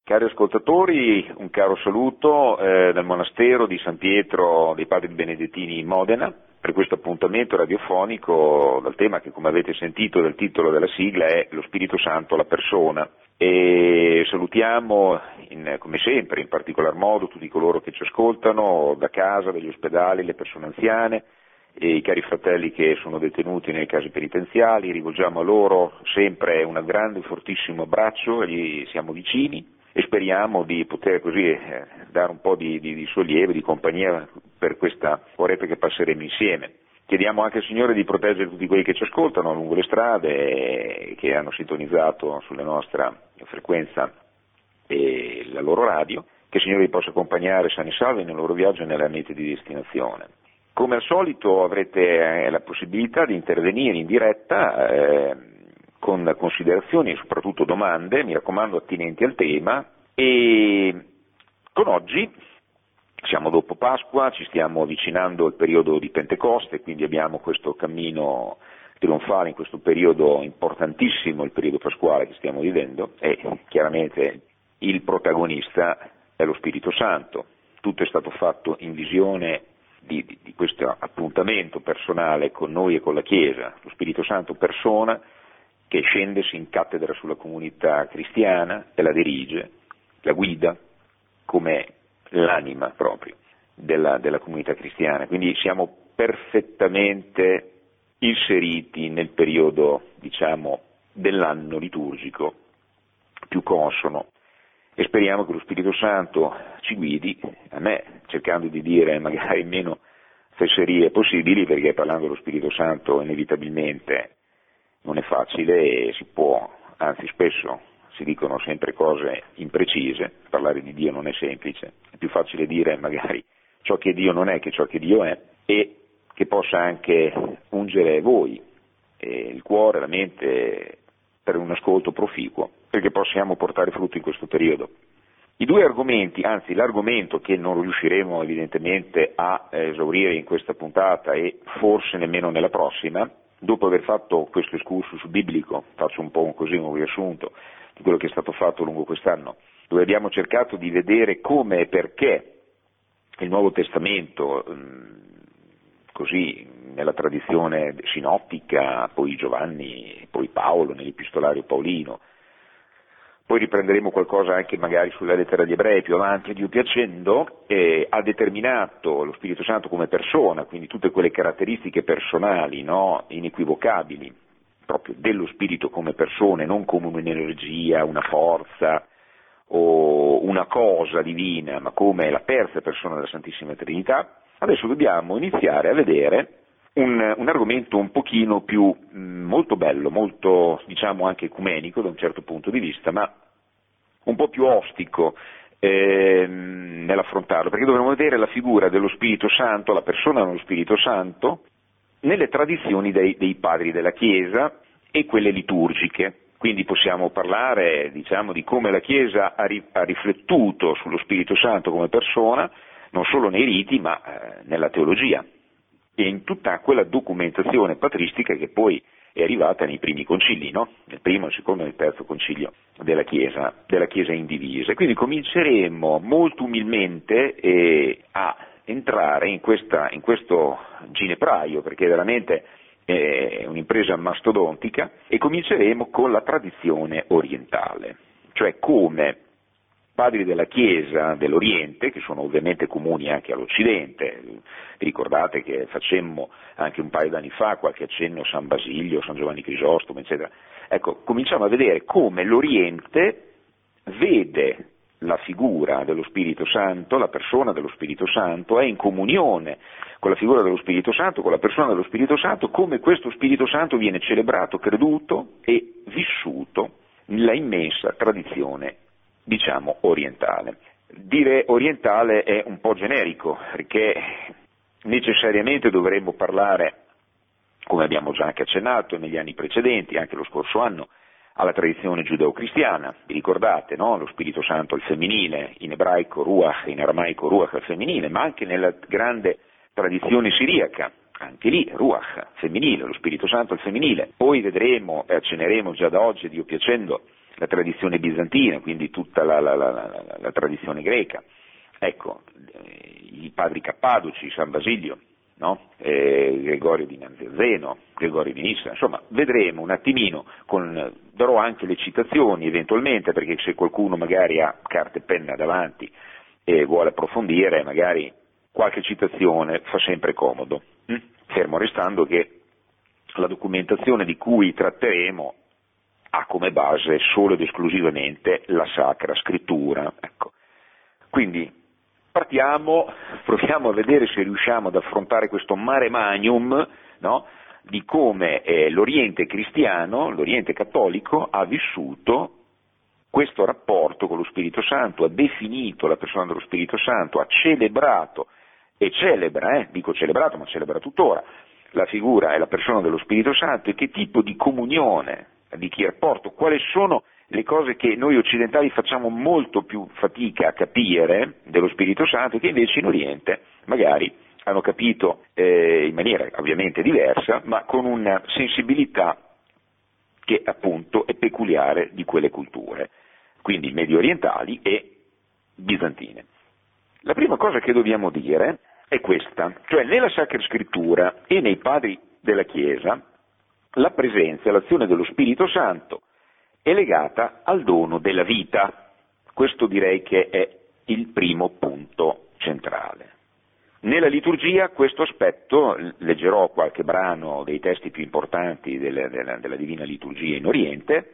Cari ascoltatori, un caro saluto dal monastero di San Pietro dei Padri Benedettini in Modena per questo appuntamento radiofonico dal tema che, come avete sentito dal titolo della sigla, è lo Spirito Santo, la persona. E salutiamo come sempre, in particolar modo, tutti coloro che ci ascoltano da casa, dagli ospedali, le persone anziane e i cari fratelli che sono detenuti nei casi penitenziali. Rivolgiamo a loro sempre un grande, fortissimo abbraccio, gli siamo vicini e speriamo di poter così dare un po' di sollievo, di compagnia per questa oretta che passeremo insieme. Chiediamo anche al Signore di proteggere tutti quelli che ci ascoltano lungo le strade, che hanno sintonizzato sulla nostra frequenza e la loro radio, che il Signore li possa accompagnare sani e salvi nel loro viaggio e nella meta di destinazione. Come al solito avrete la possibilità di intervenire in diretta con considerazioni e soprattutto domande, mi raccomando attinenti al tema, e con oggi siamo dopo Pasqua, ci stiamo avvicinando al periodo di Pentecoste, quindi abbiamo questo cammino trionfale in questo periodo importantissimo, il periodo pasquale che stiamo vivendo, e chiaramente il protagonista è lo Spirito Santo. Tutto è stato fatto in visione di questo appuntamento personale con noi e con la Chiesa, lo Spirito Santo persona che scende, si incattedra sulla comunità cristiana e la dirige, la guida come l'anima proprio della comunità cristiana. Quindi siamo perfettamente inseriti nel periodo, diciamo, dell'anno liturgico più consono e speriamo che lo Spirito Santo ci guidi, a me cercando di dire magari meno fesserie possibili, perché parlando dello Spirito Santo inevitabilmente non è facile e si può, anzi spesso si dicono sempre cose imprecise, parlare di Dio non è semplice, è più facile dire magari ciò che Dio non è che ciò che Dio è, e che possa anche ungere voi, il cuore, la mente, per un ascolto proficuo, perché possiamo portare frutto in questo periodo. I due argomenti, anzi l'argomento che non riusciremo evidentemente a esaurire in questa puntata e forse nemmeno nella prossima, dopo aver fatto questo excursus biblico, faccio un po' un riassunto di quello che è stato fatto lungo quest'anno, dove abbiamo cercato di vedere come e perché il Nuovo Testamento, così nella tradizione sinottica, poi Giovanni, poi Paolo nell'epistolario paolino, poi riprenderemo qualcosa anche magari sulla lettera agli Ebrei più avanti, Dio piacendo, ha determinato lo Spirito Santo come persona, quindi tutte quelle caratteristiche personali, no, inequivocabili, proprio dello Spirito come persona, non come un'energia, una forza o una cosa divina, ma come la terza persona della Santissima Trinità. Adesso dobbiamo iniziare a vedere un argomento un pochino più, molto bello, molto diciamo anche ecumenico da un certo punto di vista, ma un po' più ostico nell'affrontarlo, perché dovremo vedere la figura dello Spirito Santo, la persona dello Spirito Santo, nelle tradizioni dei padri della Chiesa e quelle liturgiche. Quindi possiamo parlare, diciamo, di come la Chiesa ha riflettuto sullo Spirito Santo come persona, non solo nei riti, ma nella teologia e in tutta quella documentazione patristica che poi è arrivata nei primi concili, no? Nel primo, nel secondo e nel terzo concilio della Chiesa indivisa. Quindi cominceremo molto umilmente a entrare in questo ginepraio, perché veramente è un'impresa mastodontica, e cominceremo con la tradizione orientale, cioè come padri della Chiesa dell'Oriente, che sono ovviamente comuni anche all'Occidente. Vi ricordate che facemmo anche un paio d'anni fa qualche accenno a San Basilio, San Giovanni Crisostomo, eccetera. Ecco, cominciamo a vedere come l'Oriente vede la figura dello Spirito Santo, la persona dello Spirito Santo, è in comunione con la figura dello Spirito Santo, con la persona dello Spirito Santo, come questo Spirito Santo viene celebrato, creduto e vissuto nella immensa tradizione, diciamo, orientale. Dire orientale è un po' generico, perché necessariamente dovremmo parlare, come abbiamo già anche accennato negli anni precedenti, anche lo scorso anno, alla tradizione giudeo-cristiana. Vi ricordate, no? Lo Spirito Santo al femminile, in ebraico ruach, in aramaico ruach al femminile, ma anche nella grande tradizione siriaca, anche lì ruach femminile, lo Spirito Santo al femminile. Poi vedremo e accenneremo già da oggi, Dio piacendo, la tradizione bizantina, quindi tutta la tradizione greca. Ecco, i padri cappadoci, San Basilio, no? Gregorio di Nanzeno, Gregorio di Nissa, insomma vedremo un attimino, darò anche le citazioni eventualmente, perché se qualcuno magari ha carta e penna davanti e vuole approfondire, magari qualche citazione fa sempre comodo, fermo restando che la documentazione di cui tratteremo ha come base solo ed esclusivamente la Sacra Scrittura. Ecco. Quindi proviamo a vedere se riusciamo ad affrontare questo mare magnum, no? Di come l'Oriente cristiano, l'Oriente cattolico ha vissuto questo rapporto con lo Spirito Santo, ha definito la persona dello Spirito Santo, ha celebrato e celebra, dico celebrato ma celebra tuttora, la figura e la persona dello Spirito Santo, e che tipo di comunione, di che rapporto, quali sono le cose che noi occidentali facciamo molto più fatica a capire dello Spirito Santo, e che invece in Oriente magari hanno capito in maniera ovviamente diversa, ma con una sensibilità che appunto è peculiare di quelle culture, quindi medio orientali e bizantine. La prima cosa che dobbiamo dire è questa, cioè nella Sacra Scrittura e nei padri della Chiesa la presenza e l'azione dello Spirito Santo è legata al dono della vita. Questo direi che è il primo punto centrale. Nella liturgia questo aspetto, leggerò qualche brano dei testi più importanti della Divina Liturgia in Oriente,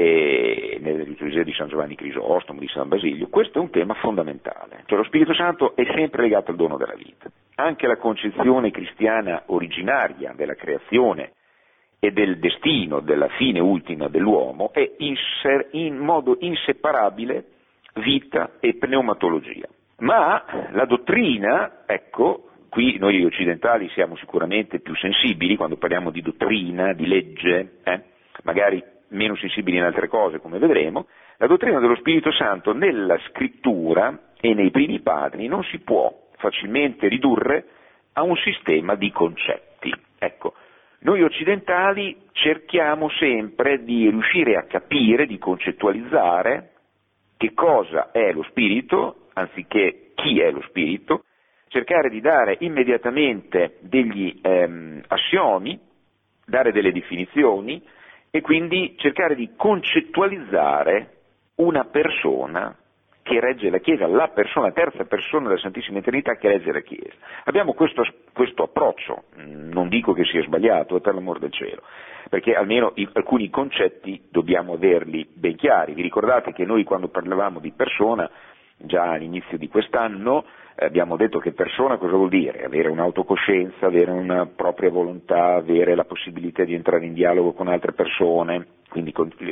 e nella liturgia di San Giovanni Crisostomo, di San Basilio, questo è un tema fondamentale, cioè lo Spirito Santo è sempre legato al dono della vita. Anche la concezione cristiana originaria della creazione e del destino, della fine ultima dell'uomo, è in modo inseparabile vita e pneumatologia. Ma la dottrina, ecco, qui noi occidentali siamo sicuramente più sensibili quando parliamo di dottrina, di legge, magari meno sensibili in altre cose, come vedremo. La dottrina dello Spirito Santo nella Scrittura e nei primi padri non si può facilmente ridurre a un sistema di concetti. Ecco, noi occidentali cerchiamo sempre di riuscire a capire, di concettualizzare che cosa è lo Spirito, anziché chi è lo Spirito, cercare di dare immediatamente degli assiomi, dare delle definizioni, e quindi cercare di concettualizzare una persona che regge la Chiesa, la persona, terza persona della Santissima Trinità che regge la Chiesa. Abbiamo questo approccio, non dico che sia sbagliato, per l'amor del cielo, perché almeno alcuni concetti dobbiamo averli ben chiari. Vi ricordate che noi quando parlavamo di persona, già all'inizio di quest'anno, abbiamo detto che persona cosa vuol dire? Avere un'autocoscienza, avere una propria volontà, avere la possibilità di entrare in dialogo con altre persone, quindi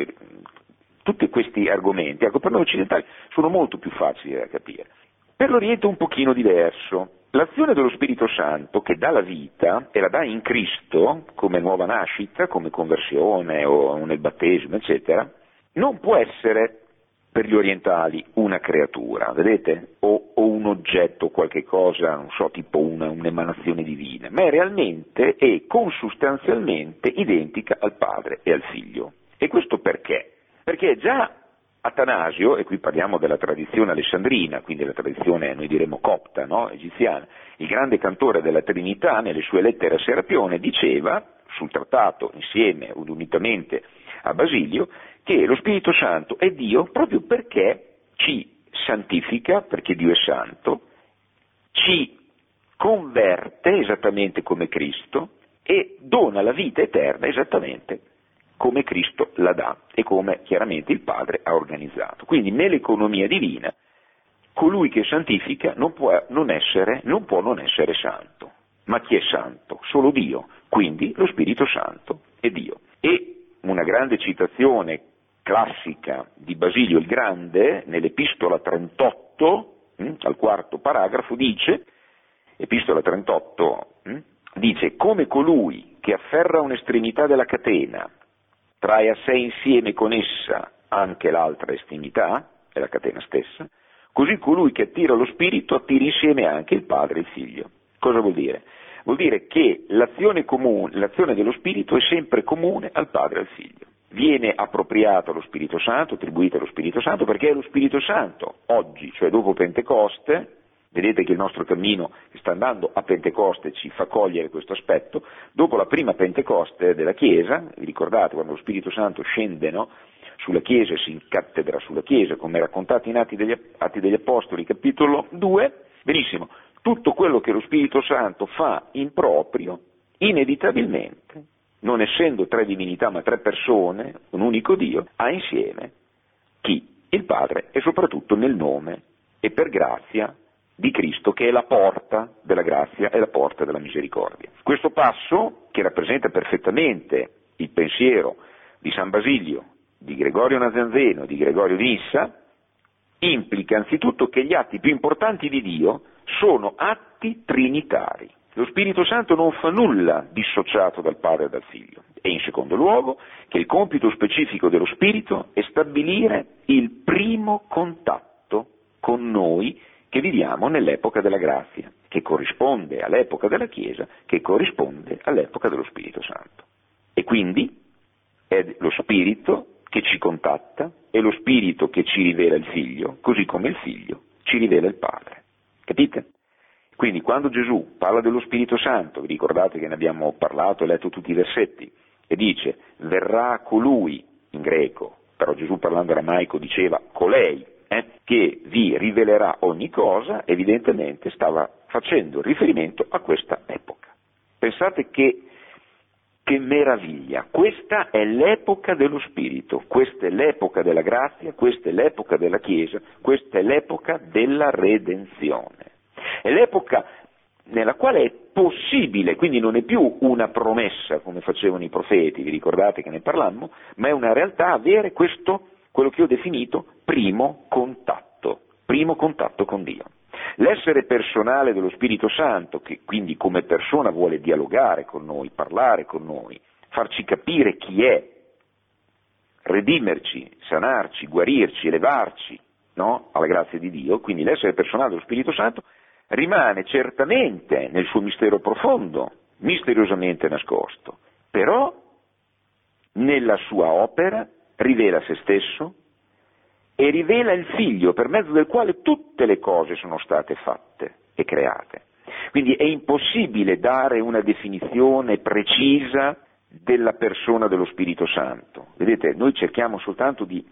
tutti questi argomenti, ecco, per noi occidentali sono molto più facili da capire. Per l'Oriente è un pochino diverso. L'azione dello Spirito Santo che dà la vita, e la dà in Cristo, come nuova nascita, come conversione o nel battesimo, eccetera, non può essere per gli orientali una creatura, vedete? O un oggetto, qualche cosa, non so, tipo un'emanazione divina, ma è realmente e consustanzialmente identica al Padre e al Figlio. E questo perché? Perché già Atanasio, e qui parliamo della tradizione alessandrina, quindi la tradizione, noi diremmo copta, no? Egiziana, il grande cantore della Trinità, nelle sue lettere a Serapione, diceva, sul trattato insieme ed unitamente a Basilio, che lo Spirito Santo è Dio proprio perché ci santifica, perché Dio è santo, ci converte esattamente come Cristo e dona la vita eterna esattamente come Cristo la dà e come chiaramente il Padre ha organizzato. Quindi nell'economia divina colui che santifica non può non essere santo. Ma chi è santo? Solo Dio, quindi lo Spirito Santo è Dio. E una grande citazione classica di Basilio il Grande, nell'Epistola 38, al quarto paragrafo, dice, Epistola 38, dice, come colui che afferra un'estremità della catena trae a sé insieme con essa anche l'altra estremità, è la catena stessa, così colui che attira lo Spirito attira insieme anche il Padre e il Figlio. Cosa vuol dire? Vuol dire che l'azione dello Spirito è sempre comune al Padre e al Figlio. viene appropriata allo Spirito Santo, attribuita allo Spirito Santo, perché è lo Spirito Santo oggi, cioè dopo Pentecoste. Vedete che il nostro cammino che sta andando a Pentecoste ci fa cogliere questo aspetto. Dopo la prima Pentecoste della Chiesa, vi ricordate quando lo Spirito Santo scende, no, sulla Chiesa e si incattedra sulla Chiesa, come raccontato in Atti degli Apostoli, capitolo 2, benissimo, tutto quello che lo Spirito Santo fa in proprio, inevitabilmente, non essendo tre divinità ma tre persone, un unico Dio, ha insieme chi? Il Padre, e soprattutto nel nome e per grazia di Cristo, che è la porta della grazia e la porta della misericordia. Questo passo, che rappresenta perfettamente il pensiero di San Basilio, di Gregorio Nazianzeno, di Gregorio di Nissa, implica anzitutto che gli atti più importanti di Dio sono atti trinitari. Lo Spirito Santo non fa nulla dissociato dal Padre e dal Figlio. E in secondo luogo che il compito specifico dello Spirito è stabilire il primo contatto con noi che viviamo nell'epoca della grazia, che corrisponde all'epoca della Chiesa, che corrisponde all'epoca dello Spirito Santo. E quindi è lo Spirito che ci contatta, è lo Spirito che ci rivela il Figlio, così come il Figlio ci rivela il Padre. Capite? Quindi quando Gesù parla dello Spirito Santo, vi ricordate che ne abbiamo parlato e letto tutti i versetti, e dice verrà colui, in greco, però Gesù parlando aramaico diceva colei, che vi rivelerà ogni cosa, evidentemente stava facendo riferimento a questa epoca. Pensate che meraviglia, questa è l'epoca dello Spirito, questa è l'epoca della grazia, questa è l'epoca della Chiesa, questa è l'epoca della redenzione. È l'epoca nella quale è possibile, quindi non è più una promessa come facevano i profeti, vi ricordate che ne parlammo, ma è una realtà avere questo, quello che ho definito primo contatto con Dio. L'essere personale dello Spirito Santo, che quindi come persona vuole dialogare con noi, parlare con noi, farci capire chi è, redimerci, sanarci, guarirci, elevarci, no? Alla grazia di Dio, quindi l'essere personale dello Spirito Santo rimane certamente nel suo mistero profondo, misteriosamente nascosto, però nella sua opera rivela se stesso e rivela il Figlio per mezzo del quale tutte le cose sono state fatte e create. Quindi è impossibile dare una definizione precisa della persona dello Spirito Santo. Vedete, noi cerchiamo soltanto di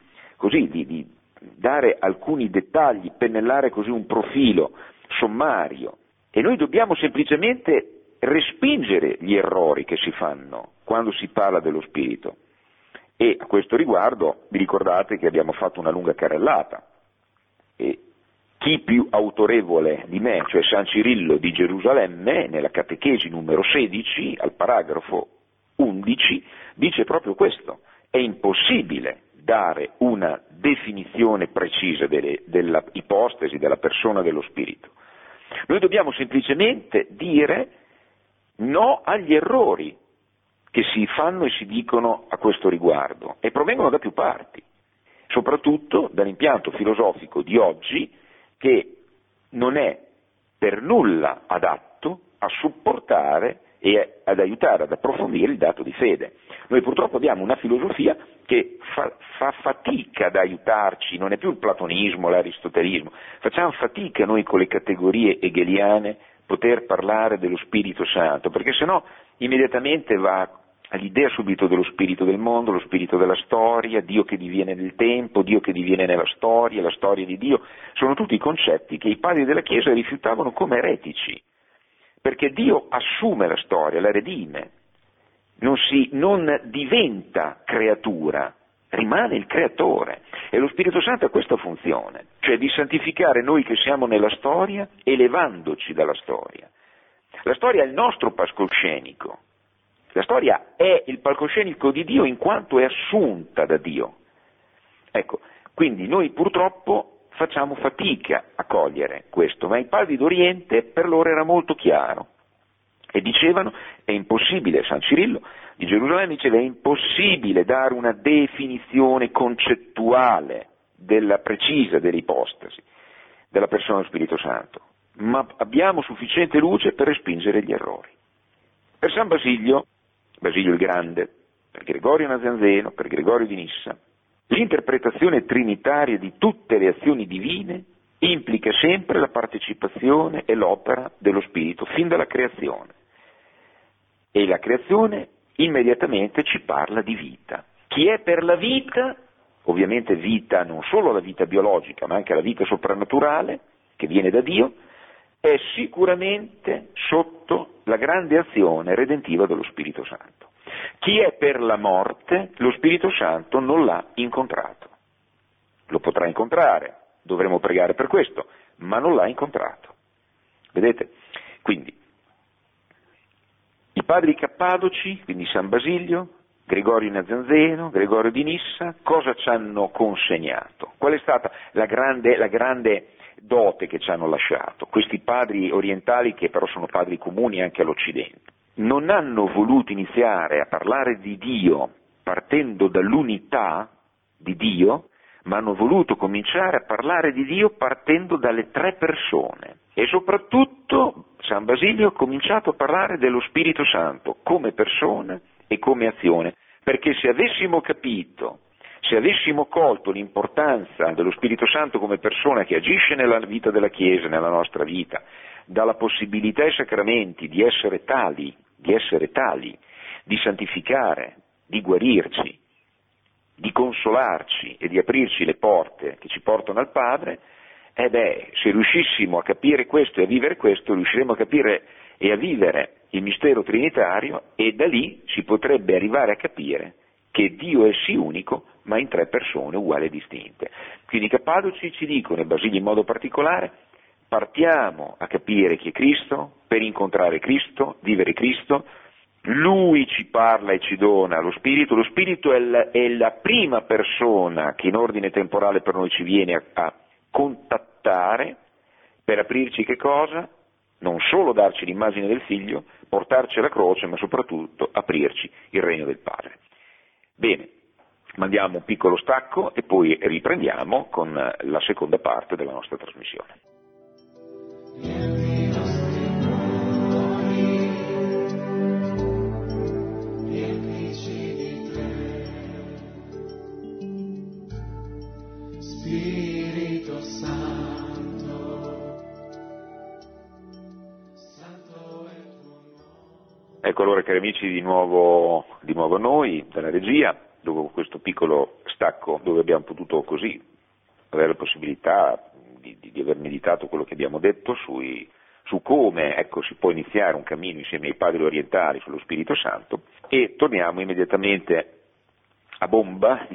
dare alcuni dettagli, pennellare così un profilo sommario, e noi dobbiamo semplicemente respingere gli errori che si fanno quando si parla dello Spirito. E a questo riguardo vi ricordate che abbiamo fatto una lunga carrellata, e chi più autorevole di me, cioè San Cirillo di Gerusalemme, nella catechesi numero 16, al paragrafo 11, dice proprio questo: è impossibile dare una definizione precisa della ipostasi della persona dello Spirito. Noi dobbiamo semplicemente dire no agli errori che si fanno e si dicono a questo riguardo, e provengono da più parti, soprattutto dall'impianto filosofico di oggi, che non è per nulla adatto a supportare e ad aiutare ad approfondire il dato di fede. Noi purtroppo abbiamo una filosofia che fa fatica ad aiutarci, non è più il platonismo, l'aristotelismo, facciamo fatica noi con le categorie hegeliane poter parlare dello Spirito Santo, perché sennò immediatamente va all'idea subito dello spirito del mondo, lo spirito della storia, Dio che diviene nel tempo, Dio che diviene nella storia, la storia di Dio, sono tutti concetti che i padri della Chiesa rifiutavano come eretici, perché Dio assume la storia, la redime, non diventa creatura, rimane il creatore, e lo Spirito Santo ha questa funzione, cioè di santificare noi che siamo nella storia, elevandoci dalla storia. La storia è il nostro palcoscenico. La storia è il palcoscenico di Dio in quanto è assunta da Dio. Ecco, quindi noi purtroppo facciamo fatica a cogliere questo, ma ai padri d'Oriente per loro era molto chiaro. E dicevano, è impossibile, San Cirillo di Gerusalemme diceva, è impossibile dare una definizione concettuale precisa dell'ipostasi della persona dello Spirito Santo, ma abbiamo sufficiente luce per respingere gli errori. Per San Basilio il Grande, per Gregorio Nazianzeno, per Gregorio di Nissa, l'interpretazione trinitaria di tutte le azioni divine implica sempre la partecipazione e l'opera dello Spirito fin dalla creazione. E la creazione immediatamente ci parla di vita. Chi è per la vita, ovviamente vita non solo la vita biologica, ma anche la vita soprannaturale, che viene da Dio, è sicuramente sotto la grande azione redentiva dello Spirito Santo. Chi è per la morte, lo Spirito Santo non l'ha incontrato. Lo potrà incontrare, dovremo pregare per questo, ma non l'ha incontrato. Vedete? Quindi, i padri cappadoci, quindi San Basilio, Gregorio Nazianzeno, Gregorio di Nissa, cosa ci hanno consegnato? Qual è stata la grande dote che ci hanno lasciato? Questi padri orientali, che però sono padri comuni anche all'Occidente, non hanno voluto iniziare a parlare di Dio partendo dall'unità di Dio, ma hanno voluto cominciare a parlare di Dio partendo dalle tre persone. E soprattutto San Basilio ha cominciato a parlare dello Spirito Santo come persona e come azione, perché se avessimo capito, se avessimo colto l'importanza dello Spirito Santo come persona che agisce nella vita della Chiesa, nella nostra vita, dalla possibilità ai sacramenti di essere tali, di santificare, di guarirci, di consolarci e di aprirci le porte che ci portano al Padre, se riuscissimo a capire questo e a vivere questo, riusciremo a capire e a vivere il mistero trinitario, e da lì si potrebbe arrivare a capire che Dio è sì unico, ma in tre persone uguali e distinte. Quindi i cappadoci ci dicono, e Basilio in modo particolare, partiamo a capire chi è Cristo, per incontrare Cristo, vivere Cristo. Lui ci parla e ci dona lo Spirito è la prima persona che in ordine temporale per noi ci viene a contattare per aprirci che cosa? Non solo darci l'immagine del Figlio, portarci alla croce, ma soprattutto aprirci il regno del Padre. Bene, mandiamo un piccolo stacco e poi riprendiamo con la seconda parte della nostra trasmissione. Spirito Santo, è il tuo nome. Ecco allora, cari amici, di nuovo noi dalla regia, dopo questo piccolo stacco dove abbiamo potuto così avere la possibilità di aver meditato quello che abbiamo detto su come si può iniziare un cammino insieme ai padri orientali sullo Spirito Santo, e torniamo immediatamente a bomba,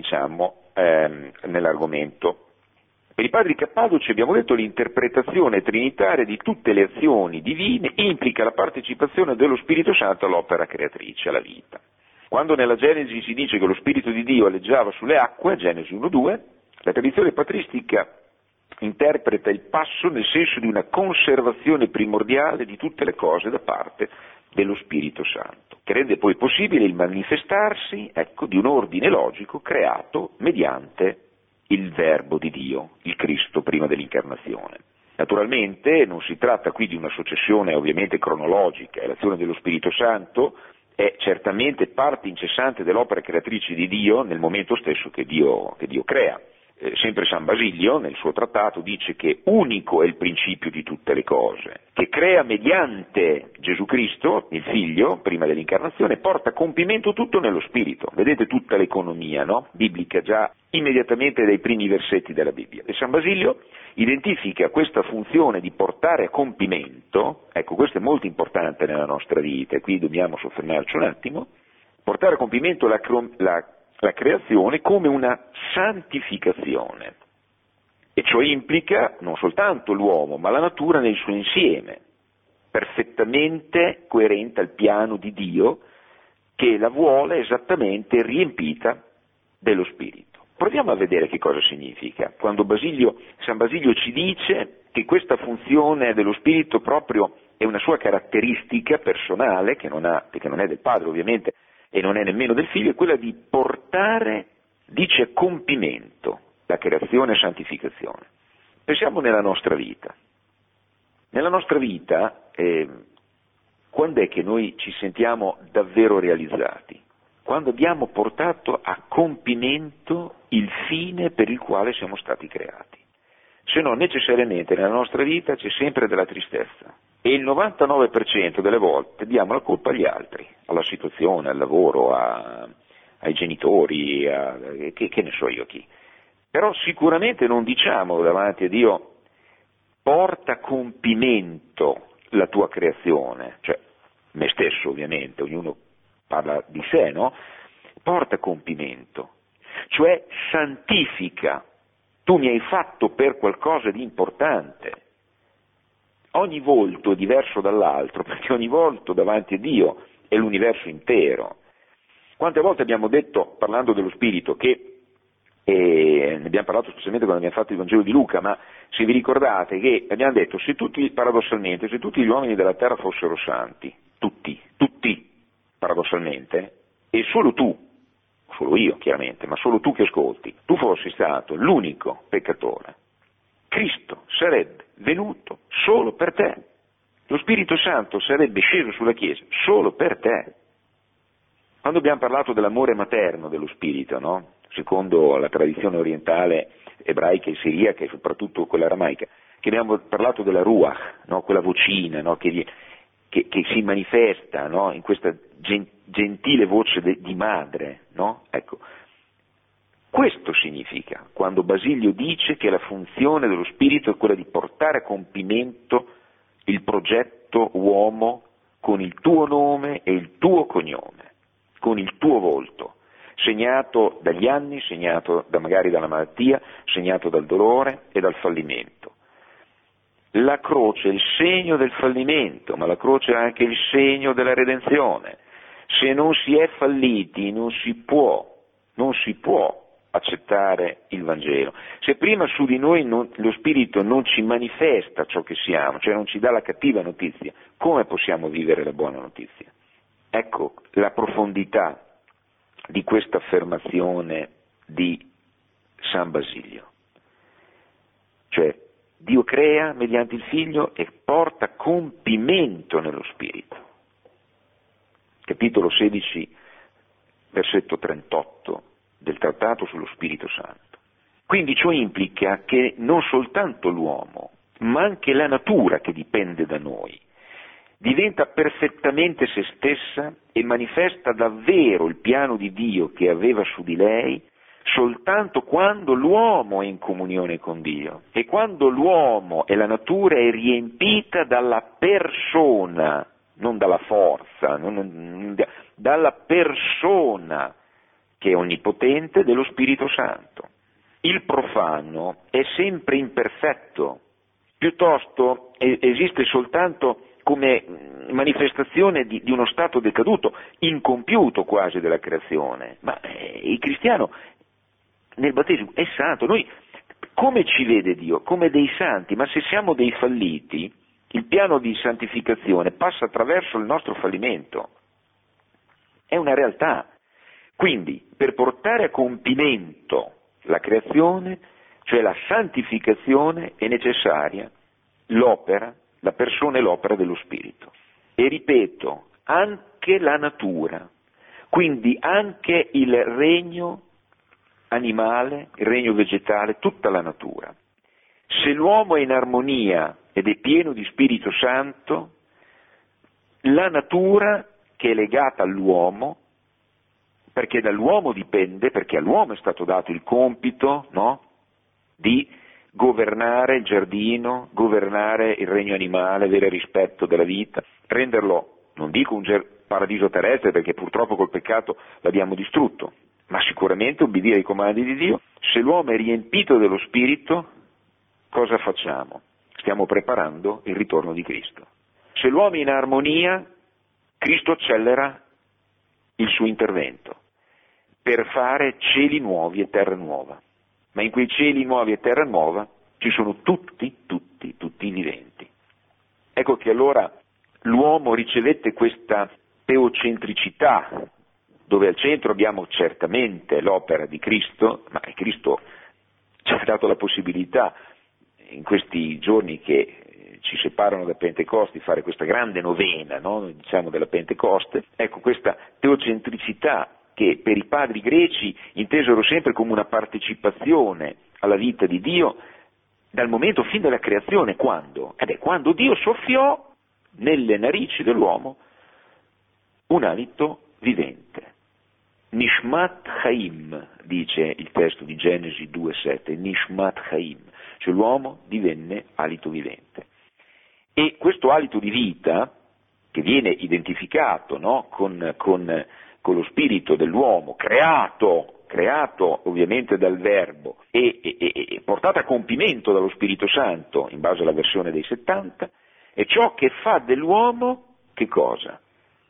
nell'argomento. Per i padri cappadoci abbiamo detto l'interpretazione trinitaria di tutte le azioni divine implica la partecipazione dello Spirito Santo all'opera creatrice, alla vita. Quando nella Genesi si dice che lo Spirito di Dio aleggiava sulle acque, Genesi 1-2, la tradizione patristica interpreta il passo nel senso di una conservazione primordiale di tutte le cose da parte dello Spirito Santo, che rende poi possibile il manifestarsi, di un ordine logico creato mediante il Verbo di Dio, il Cristo prima dell'incarnazione. Naturalmente non si tratta qui di una successione ovviamente cronologica, e l'azione dello Spirito Santo è certamente parte incessante dell'opera creatrice di Dio nel momento stesso che Dio crea. Sempre San Basilio nel suo trattato dice che unico è il principio di tutte le cose, che crea mediante Gesù Cristo, il Figlio, prima dell'incarnazione, porta a compimento tutto nello Spirito. Vedete tutta l'economia, biblica già immediatamente dai primi versetti della Bibbia. E San Basilio identifica questa funzione di portare a compimento, questo è molto importante nella nostra vita, e qui dobbiamo soffermarci un attimo, portare a compimento la creazione come una santificazione, e ciò implica non soltanto l'uomo, ma la natura nel suo insieme, perfettamente coerente al piano di Dio, che la vuole esattamente riempita dello Spirito. Proviamo a vedere che cosa significa quando San Basilio ci dice che questa funzione dello Spirito proprio è una sua caratteristica personale, che non è del Padre ovviamente, e non è nemmeno del Figlio, è quella di portare, dice, a compimento la creazione e santificazione. Pensiamo nella nostra vita. Nella nostra vita, quando è che noi ci sentiamo davvero realizzati? quando abbiamo portato a compimento il fine per il quale siamo stati creati. Se no, necessariamente nella nostra vita c'è sempre della tristezza e il 99% delle volte diamo la colpa agli altri, alla situazione, al lavoro, ai genitori, che ne so io chi. Però sicuramente non diciamo davanti a Dio porta a compimento la tua creazione, cioè me stesso ovviamente, ognuno parla di sé, no? Porta a compimento, cioè santifica, tu mi hai fatto per qualcosa di importante. Ogni volto è diverso dall'altro, perché ogni volto davanti a Dio è l'universo intero. Quante volte abbiamo detto, parlando dello Spirito, che ne abbiamo parlato specialmente quando abbiamo fatto il Vangelo di Luca, ma se vi ricordate che abbiamo detto, paradossalmente, se tutti gli uomini della terra fossero santi, tutti, paradossalmente, e solo io chiaramente, ma solo tu che ascolti, tu fossi stato l'unico peccatore, Cristo sarebbe venuto solo per te, lo Spirito Santo sarebbe sceso sulla Chiesa solo per te. Quando abbiamo parlato dell'amore materno dello Spirito, no? Secondo la tradizione orientale, ebraica e siriaca e soprattutto quella aramaica, che abbiamo parlato della Ruach, no? Quella vocina, no? che si manifesta, no? In questa gentile voce di madre, no? Ecco, questo significa quando Basilio dice che la funzione dello Spirito è quella di portare a compimento il progetto uomo con il tuo nome e il tuo cognome, con il tuo volto, segnato dagli anni, segnato magari dalla malattia, segnato dal dolore e dal fallimento. La croce è il segno del fallimento, ma la croce è anche il segno della redenzione. Se non si è falliti non si può accettare il Vangelo. Se prima su di noi lo Spirito non ci manifesta ciò che siamo, cioè non ci dà la cattiva notizia, come possiamo vivere la buona notizia? Ecco la profondità di questa affermazione di San Basilio. Cioè, Dio crea mediante il Figlio e porta compimento nello Spirito. Capitolo 16, versetto 38 del Trattato sullo Spirito Santo. Quindi ciò implica che non soltanto l'uomo, ma anche la natura che dipende da noi, diventa perfettamente se stessa e manifesta davvero il piano di Dio che aveva su di lei soltanto quando l'uomo è in comunione con Dio e quando l'uomo e la natura è riempita dalla persona, non dalla forza, dalla persona che è onnipotente dello Spirito Santo. Il profano è sempre imperfetto, piuttosto esiste soltanto come manifestazione di uno stato decaduto, incompiuto quasi della creazione, ma il cristiano nel battesimo è santo. Noi come ci vede Dio? Come dei santi, ma se siamo dei falliti, il piano di santificazione passa attraverso il nostro fallimento. È una realtà. Quindi, per portare a compimento la creazione, cioè la santificazione, è necessaria l'opera, la persona e l'opera dello Spirito. E ripeto, anche la natura, quindi anche il regno animale, il regno vegetale, tutta la natura. Se l'uomo è in armonia ed è pieno di Spirito Santo, la natura che è legata all'uomo, perché dall'uomo dipende, perché all'uomo è stato dato il compito, no? Di governare il giardino, governare il regno animale, avere rispetto della vita, renderlo, non dico un paradiso terrestre perché purtroppo col peccato l'abbiamo distrutto, ma sicuramente obbedire ai comandi di Dio. Se l'uomo è riempito dello Spirito, cosa facciamo? Stiamo preparando il ritorno di Cristo. Se l'uomo è in armonia, Cristo accelera il suo intervento per fare cieli nuovi e terra nuova. Ma in quei cieli nuovi e terra nuova ci sono tutti i viventi. Ecco che allora l'uomo ricevette questa teocentricità, dove al centro abbiamo certamente l'opera di Cristo, ma Cristo ci ha dato la possibilità in questi giorni che ci separano da Pentecoste di fare questa grande novena, no? Diciamo della Pentecoste. Ecco, questa teocentricità che per i padri greci intesero sempre come una partecipazione alla vita di Dio dal momento fin della creazione. Quando? Quando Dio soffiò nelle narici dell'uomo un alito vivente. Nishmat Chaim, dice il testo di Genesi 2,7, Nishmat Chaim, cioè l'uomo divenne alito vivente. E questo alito di vita, che viene identificato, no, con lo spirito dell'uomo, creato ovviamente dal Verbo e portato a compimento dallo Spirito Santo, in base alla versione dei 70, è ciò che fa dell'uomo che cosa?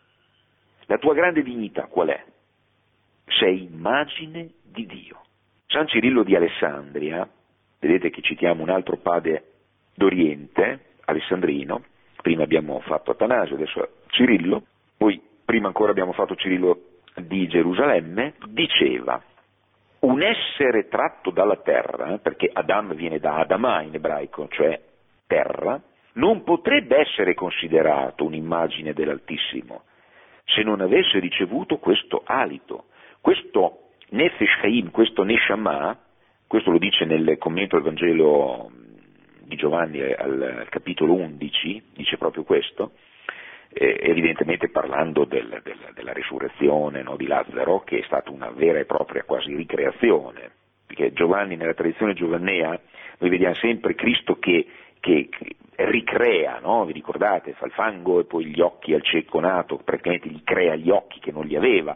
La tua grande dignità qual è? Sei immagine di Dio. San Cirillo di Alessandria, vedete che citiamo un altro padre d'Oriente, alessandrino, prima abbiamo fatto Atanasio, adesso Cirillo, poi prima ancora abbiamo fatto Cirillo di Gerusalemme, diceva: un essere tratto dalla terra, perché Adam viene da Adama in ebraico, cioè terra, non potrebbe essere considerato un'immagine dell'Altissimo se non avesse ricevuto questo alito. Questo Nefesh Chaim, questo Neshama, questo lo dice nel commento al Vangelo di Giovanni al capitolo 11, dice proprio questo, evidentemente parlando della risurrezione, no, di Lazzaro, che è stata una vera e propria quasi ricreazione, perché Giovanni, nella tradizione giovannea, noi vediamo sempre Cristo che ricrea, no? Vi ricordate? Fa il fango e poi gli occhi al cieco nato, praticamente gli crea gli occhi che non li aveva,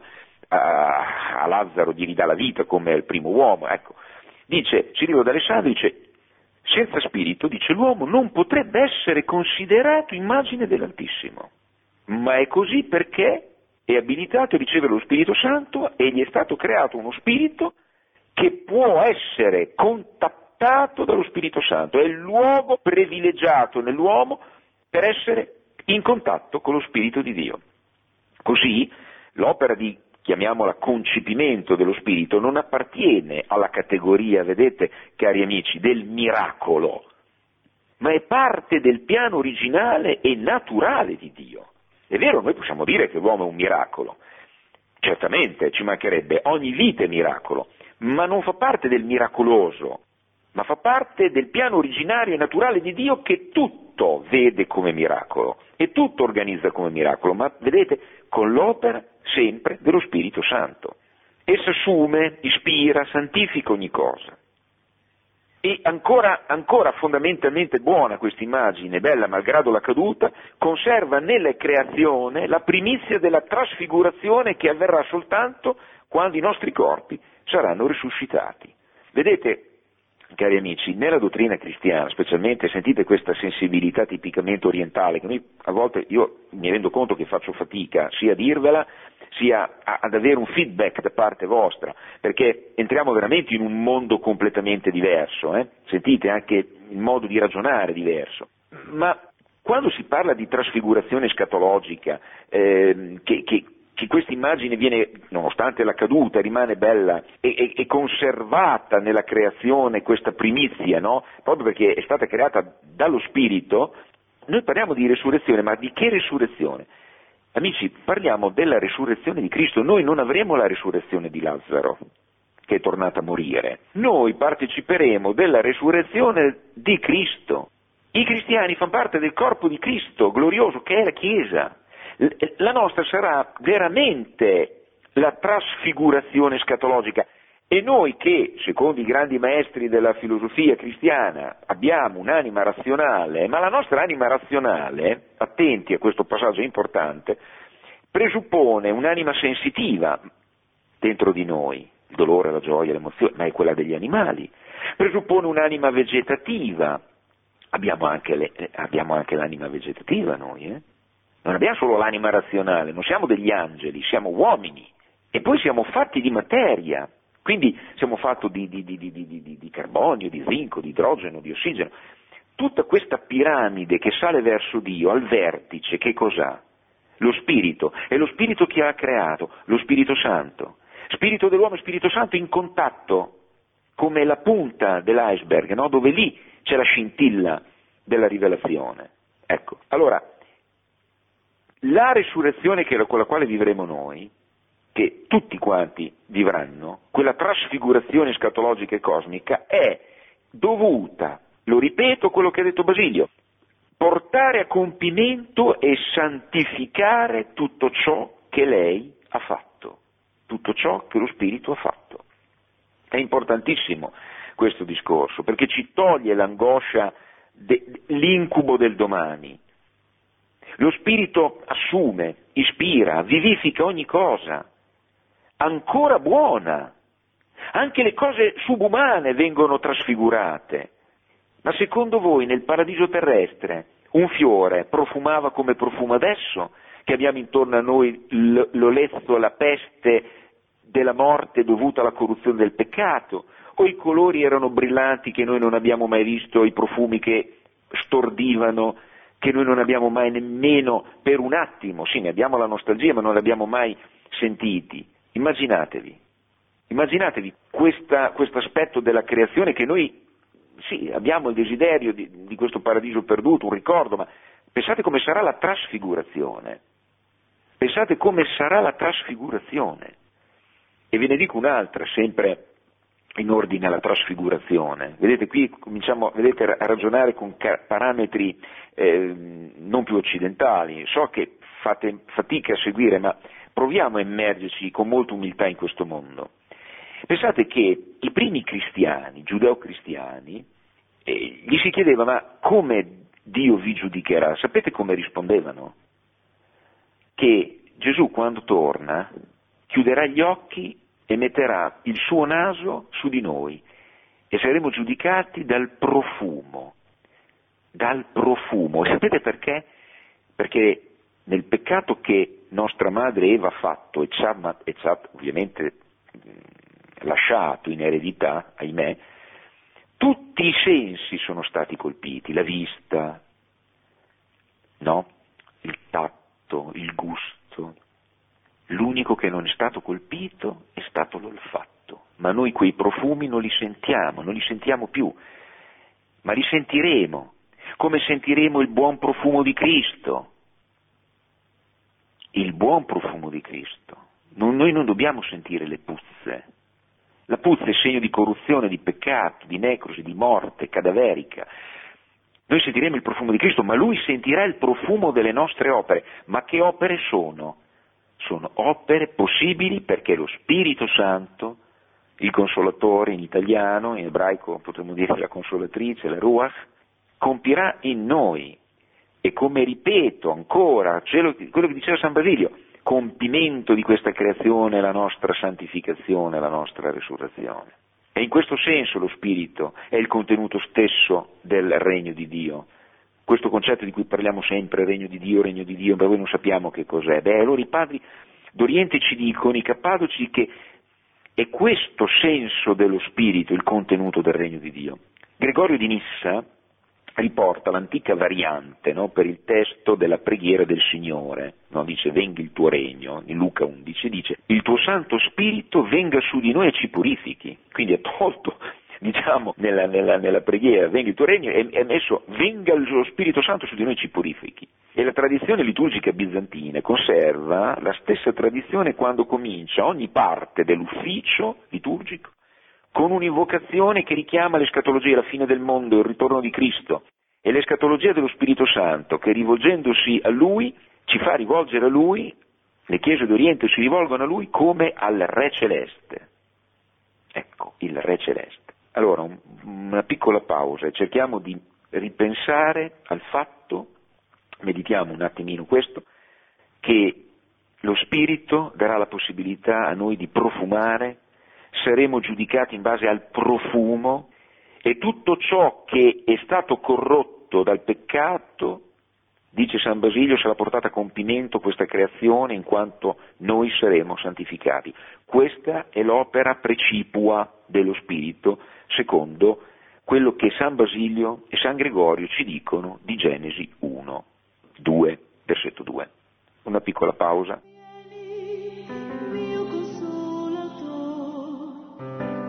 a Lazzaro gli ridà la vita come al primo uomo, ecco. Dice Cirillo d'Alessandria, dice: senza spirito, dice, l'uomo non potrebbe essere considerato immagine dell'Altissimo, ma è così perché è abilitato a ricevere lo Spirito Santo e gli è stato creato uno spirito che può essere contattato dallo Spirito Santo, è il luogo privilegiato nell'uomo per essere in contatto con lo Spirito di Dio. Così l'opera di, chiamiamola, concepimento dello Spirito non appartiene alla categoria, vedete cari amici, del miracolo, ma è parte del piano originale e naturale di Dio. È vero, noi possiamo dire che l'uomo è un miracolo, certamente, ci mancherebbe, ogni vita è miracolo, ma non fa parte del miracoloso, ma fa parte del piano originario e naturale di Dio, che tutto vede come miracolo e tutto organizza come miracolo, ma vedete, con l'opera sempre dello Spirito Santo. Esso assume, ispira, santifica ogni cosa. E ancora fondamentalmente buona questa immagine, bella malgrado la caduta, conserva nella creazione la primizia della trasfigurazione che avverrà soltanto quando i nostri corpi saranno risuscitati. Vedete, cari amici, nella dottrina cristiana, specialmente, sentite questa sensibilità tipicamente orientale, che noi a volte, io mi rendo conto che faccio fatica sia a dirvela, sia ad avere un feedback da parte vostra, perché entriamo veramente in un mondo completamente diverso, sentite anche il modo di ragionare diverso, ma quando si parla di trasfigurazione escatologica, che questa immagine viene, nonostante la caduta, rimane bella e conservata nella creazione, questa primizia, no? Proprio perché è stata creata dallo Spirito, noi parliamo di resurrezione, ma di che resurrezione? Amici, parliamo della resurrezione di Cristo. Noi non avremo la resurrezione di Lazzaro, che è tornato a morire. Noi parteciperemo della resurrezione di Cristo. I cristiani fanno parte del corpo di Cristo glorioso, che è la Chiesa. La nostra sarà veramente la trasfigurazione escatologica, e noi che, secondo i grandi maestri della filosofia cristiana, abbiamo un'anima razionale, ma la nostra anima razionale, attenti a questo passaggio importante, presuppone un'anima sensitiva dentro di noi, il dolore, la gioia, l'emozione, ma è quella degli animali, presuppone un'anima vegetativa, abbiamo anche l'anima vegetativa noi, Non abbiamo solo l'anima razionale, non siamo degli angeli, siamo uomini, e poi siamo fatti di materia, quindi siamo fatti di carbonio, di zinco, di idrogeno, di ossigeno. Tutta questa piramide che sale verso Dio, al vertice, che cos'ha? Lo Spirito, è lo Spirito che ha creato, lo Spirito Santo. Spirito dell'uomo e Spirito Santo in contatto, come la punta dell'iceberg, no? Dove lì c'è la scintilla della rivelazione. Ecco, allora, la risurrezione con la quale vivremo noi che tutti quanti vivranno, quella trasfigurazione escatologica e cosmica, è dovuta, lo ripeto quello che ha detto Basilio, portare a compimento e santificare tutto ciò che lei ha fatto, tutto ciò che lo Spirito ha fatto. È importantissimo questo discorso, perché ci toglie l'angoscia, l'incubo del domani. Lo Spirito assume, ispira, vivifica ogni cosa, ancora buona. Anche le cose subumane vengono trasfigurate. Ma secondo voi nel paradiso terrestre un fiore profumava come profuma adesso, che abbiamo intorno a noi l'olezzo, la peste della morte dovuta alla corruzione del peccato? O i colori erano brillanti che noi non abbiamo mai visto, i profumi che stordivano, che noi non abbiamo mai nemmeno per un attimo, sì ne abbiamo la nostalgia ma non li abbiamo mai sentiti? Immaginatevi questo aspetto della creazione che noi, sì, abbiamo il desiderio di questo paradiso perduto, un ricordo, ma pensate come sarà la trasfigurazione. Pensate come sarà la trasfigurazione. E ve ne dico un'altra, sempre in ordine alla trasfigurazione. Vedete, qui cominciamo a ragionare con parametri non più occidentali. So che fate fatica a seguire, ma proviamo a immergerci con molta umiltà in questo mondo. Pensate che i primi cristiani, giudeo-cristiani, gli si chiedeva: ma come Dio vi giudicherà? Sapete come rispondevano? Che Gesù quando torna chiuderà gli occhi e metterà il suo naso su di noi e saremo giudicati dal profumo. E sapete perché? Perché nel peccato che nostra madre Eva ha fatto e ci ha ovviamente lasciato in eredità, ahimè, tutti i sensi sono stati colpiti, la vista, no? Il tatto, il gusto. L'unico che non è stato colpito è stato l'olfatto, ma noi quei profumi non li sentiamo più, ma li sentiremo, come sentiremo il buon profumo di Cristo. Il buon profumo di Cristo. Noi non dobbiamo sentire le puzze. La puzza è segno di corruzione, di peccato, di necrosi, di morte cadaverica. Noi sentiremo il profumo di Cristo, ma Lui sentirà il profumo delle nostre opere. Ma che opere sono? Sono opere possibili perché lo Spirito Santo, il Consolatore in italiano, in ebraico potremmo dire la Consolatrice, la Ruach, compirà in noi. E come ripeto ancora, quello che diceva San Basilio, compimento di questa creazione è la nostra santificazione, la nostra resurrezione. E in questo senso lo Spirito è il contenuto stesso del regno di Dio. Questo concetto di cui parliamo sempre, regno di Dio, ma voi non sappiamo che cos'è. Allora i padri d'Oriente ci dicono, i cappadoci, che è questo senso dello Spirito il contenuto del regno di Dio. Gregorio di Nissa riporta l'antica variante, no, per il testo della preghiera del Signore, no, dice venga il tuo regno, in Luca 11 dice il tuo Santo Spirito venga su di noi e ci purifichi, quindi è tolto, diciamo, nella preghiera venga il tuo regno e è messo venga lo Spirito Santo su di noi e ci purifichi. E la tradizione liturgica bizantina conserva la stessa tradizione quando comincia ogni parte dell'ufficio liturgico con un'invocazione che richiama l'escatologia, la fine del mondo, il ritorno di Cristo, e l'escatologia dello Spirito Santo, che rivolgendosi a Lui, ci fa rivolgere a Lui, le chiese d'Oriente si rivolgono a Lui come al Re Celeste. Ecco, il Re Celeste. Allora, una piccola pausa e cerchiamo di ripensare al fatto, meditiamo un attimino questo, che lo Spirito darà la possibilità a noi di profumare, saremo giudicati in base al profumo e tutto ciò che è stato corrotto dal peccato, dice San Basilio, sarà portata a compimento questa creazione in quanto noi saremo santificati. Questa è l'opera precipua dello Spirito, secondo quello che San Basilio e San Gregorio ci dicono di Genesi 1, 2, versetto 2. Una piccola pausa. Mio consolatore,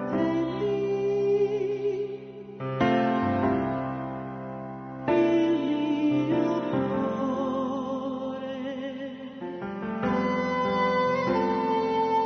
il mio cuore.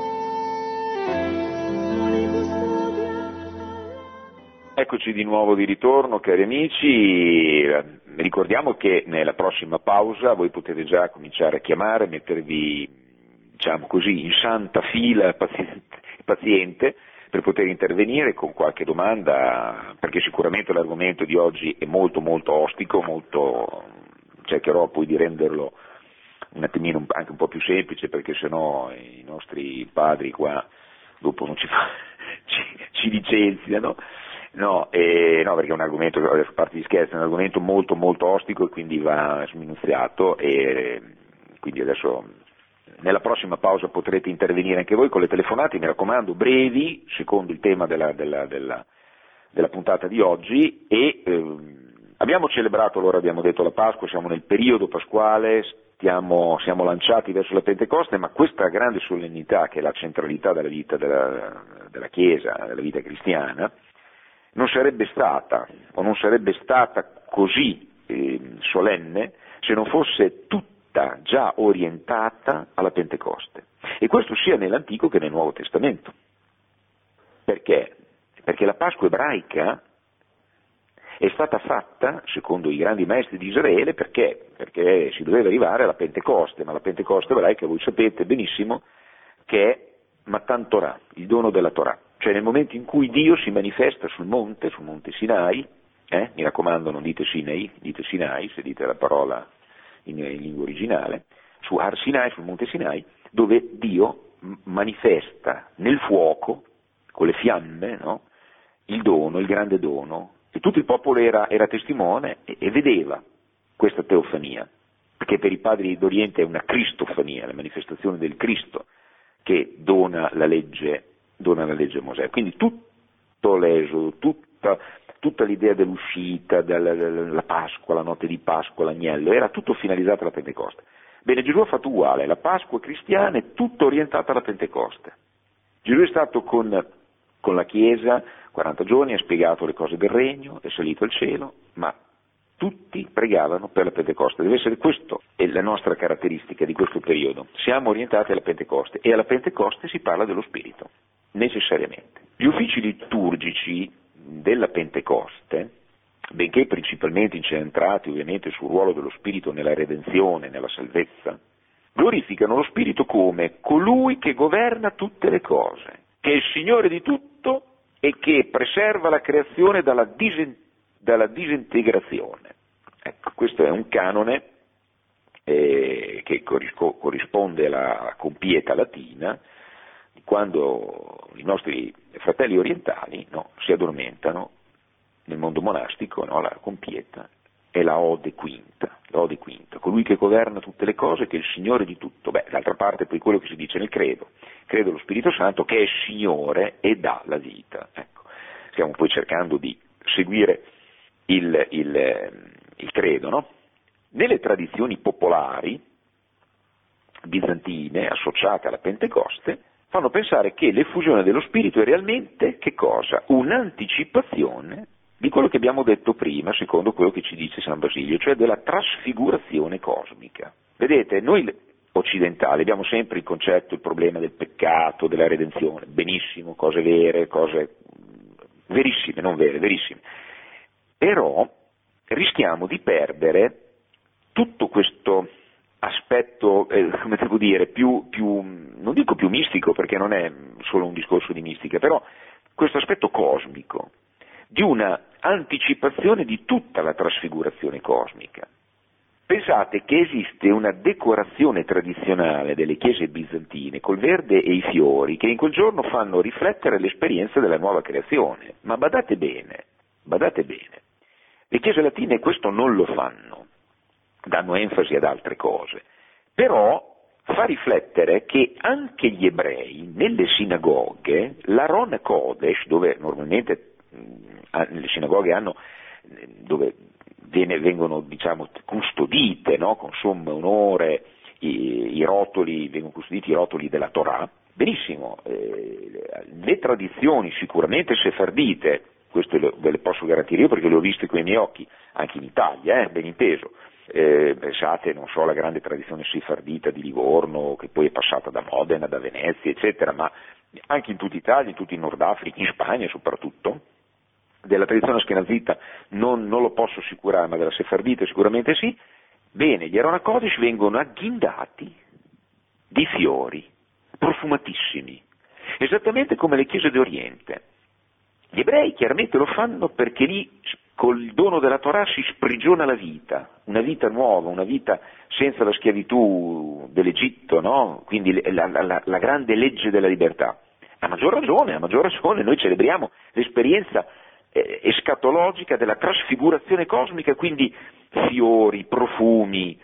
Eccoci di nuovo di ritorno, cari amici. Ricordiamo che nella prossima pausa voi potete già cominciare a chiamare, mettervi, diciamo così, in santa fila paziente per poter intervenire con qualche domanda, perché sicuramente l'argomento di oggi è molto molto ostico, cercherò poi di renderlo un attimino anche un po' più semplice, perché sennò i nostri padri qua dopo non ci licenziano. No, perché è un argomento, a parte gli scherzi, è un argomento molto molto ostico e quindi va sminuzziato, e quindi adesso nella prossima pausa potrete intervenire anche voi con le telefonate, mi raccomando, brevi, secondo il tema della puntata di oggi, e abbiamo celebrato, allora abbiamo detto, la Pasqua, siamo nel periodo pasquale, siamo lanciati verso la Pentecoste, ma questa grande solennità, che è la centralità della vita della Chiesa, della vita cristiana, non sarebbe stata così solenne se non fosse tutta già orientata alla Pentecoste. E questo sia nell'Antico che nel Nuovo Testamento. Perché? Perché la Pasqua ebraica è stata fatta, secondo i grandi maestri di Israele, perché si doveva arrivare alla Pentecoste, ma la Pentecoste ebraica voi sapete benissimo che è Matan Torah, il dono della Torah. Cioè nel momento in cui Dio si manifesta sul monte Sinai, mi raccomando non dite Sinai, dite Sinai, se dite la parola in lingua originale, su Har Sinai, sul monte Sinai, dove Dio manifesta nel fuoco, con le fiamme, no? Il dono, il grande dono, e tutto il popolo era testimone e vedeva questa teofania, perché per i padri d'Oriente è una cristofania, la manifestazione del Cristo che dona la legge a Mosè. Quindi tutto l'Esodo, tutta l'idea dell'uscita, della Pasqua, la notte di Pasqua, l'agnello, era tutto finalizzato alla Pentecoste. Bene, Gesù ha fatto uguale, la Pasqua cristiana è tutto orientata alla Pentecoste. Gesù è stato con la Chiesa 40 giorni, ha spiegato le cose del regno, è salito al cielo, ma tutti pregavano per la Pentecoste. Deve essere questa è la nostra caratteristica di questo periodo. Siamo orientati alla Pentecoste e alla Pentecoste si parla dello Spirito, necessariamente. Gli uffici liturgici della Pentecoste, benché principalmente incentrati ovviamente sul ruolo dello Spirito nella redenzione, nella salvezza, glorificano lo Spirito come colui che governa tutte le cose, che è il Signore di tutto e che preserva la creazione dalla disintegrazione. Ecco, questo è un canone che corrisponde alla compieta latina, di quando i nostri fratelli orientali si addormentano nel mondo monastico, la compieta è la Ode quinta, colui che governa tutte le cose, che è il Signore di tutto. D'altra parte poi quello che si dice nel credo lo Spirito Santo che è Signore e dà la vita. Ecco, stiamo poi cercando di seguire il credo, no? Nelle tradizioni popolari bizantine associate alla Pentecoste fanno pensare che l'effusione dello Spirito è realmente che cosa? Un'anticipazione di quello che abbiamo detto prima, secondo quello che ci dice San Basilio, cioè della trasfigurazione cosmica. Vedete, noi occidentali abbiamo sempre il concetto, il problema del peccato, della redenzione, benissimo, cose vere, cose verissime, non vere, verissime. Però rischiamo di perdere tutto questo aspetto, come devo dire, non dico più mistico, perché non è solo un discorso di mistica, però questo aspetto cosmico, di una anticipazione di tutta la trasfigurazione cosmica. Pensate che esiste una decorazione tradizionale delle chiese bizantine col verde e i fiori che in quel giorno fanno riflettere l'esperienza della nuova creazione. Ma badate bene, le chiese latine questo non lo fanno, danno enfasi ad altre cose, però fa riflettere che anche gli ebrei nelle sinagoghe, l'Aron Kodesh, dove normalmente nelle sinagoghe dove vengono custodite, con sommo onore i rotoli, vengono custoditi i rotoli della Torah, benissimo, le tradizioni sicuramente sefardite, questo ve le posso garantire io perché le ho viste con i miei occhi, anche in Italia, ben inteso. Pensate, non so, alla grande tradizione sefardita di Livorno, che poi è passata da Modena, da Venezia, eccetera, ma anche in tutta Italia, in tutto il Nord Africa, in Spagna soprattutto, della tradizione askenazita non lo posso assicurare, ma della sefardita sicuramente sì. Bene, gli Aaron HaKodesh vengono agghindati di fiori profumatissimi, esattamente come le chiese d'Oriente. Gli ebrei chiaramente lo fanno perché lì col dono della Torah si sprigiona la vita, una vita nuova, una vita senza la schiavitù dell'Egitto, no? Quindi la grande legge della libertà. A maggior ragione, noi celebriamo l'esperienza escatologica della trasfigurazione cosmica, quindi fiori, profumi,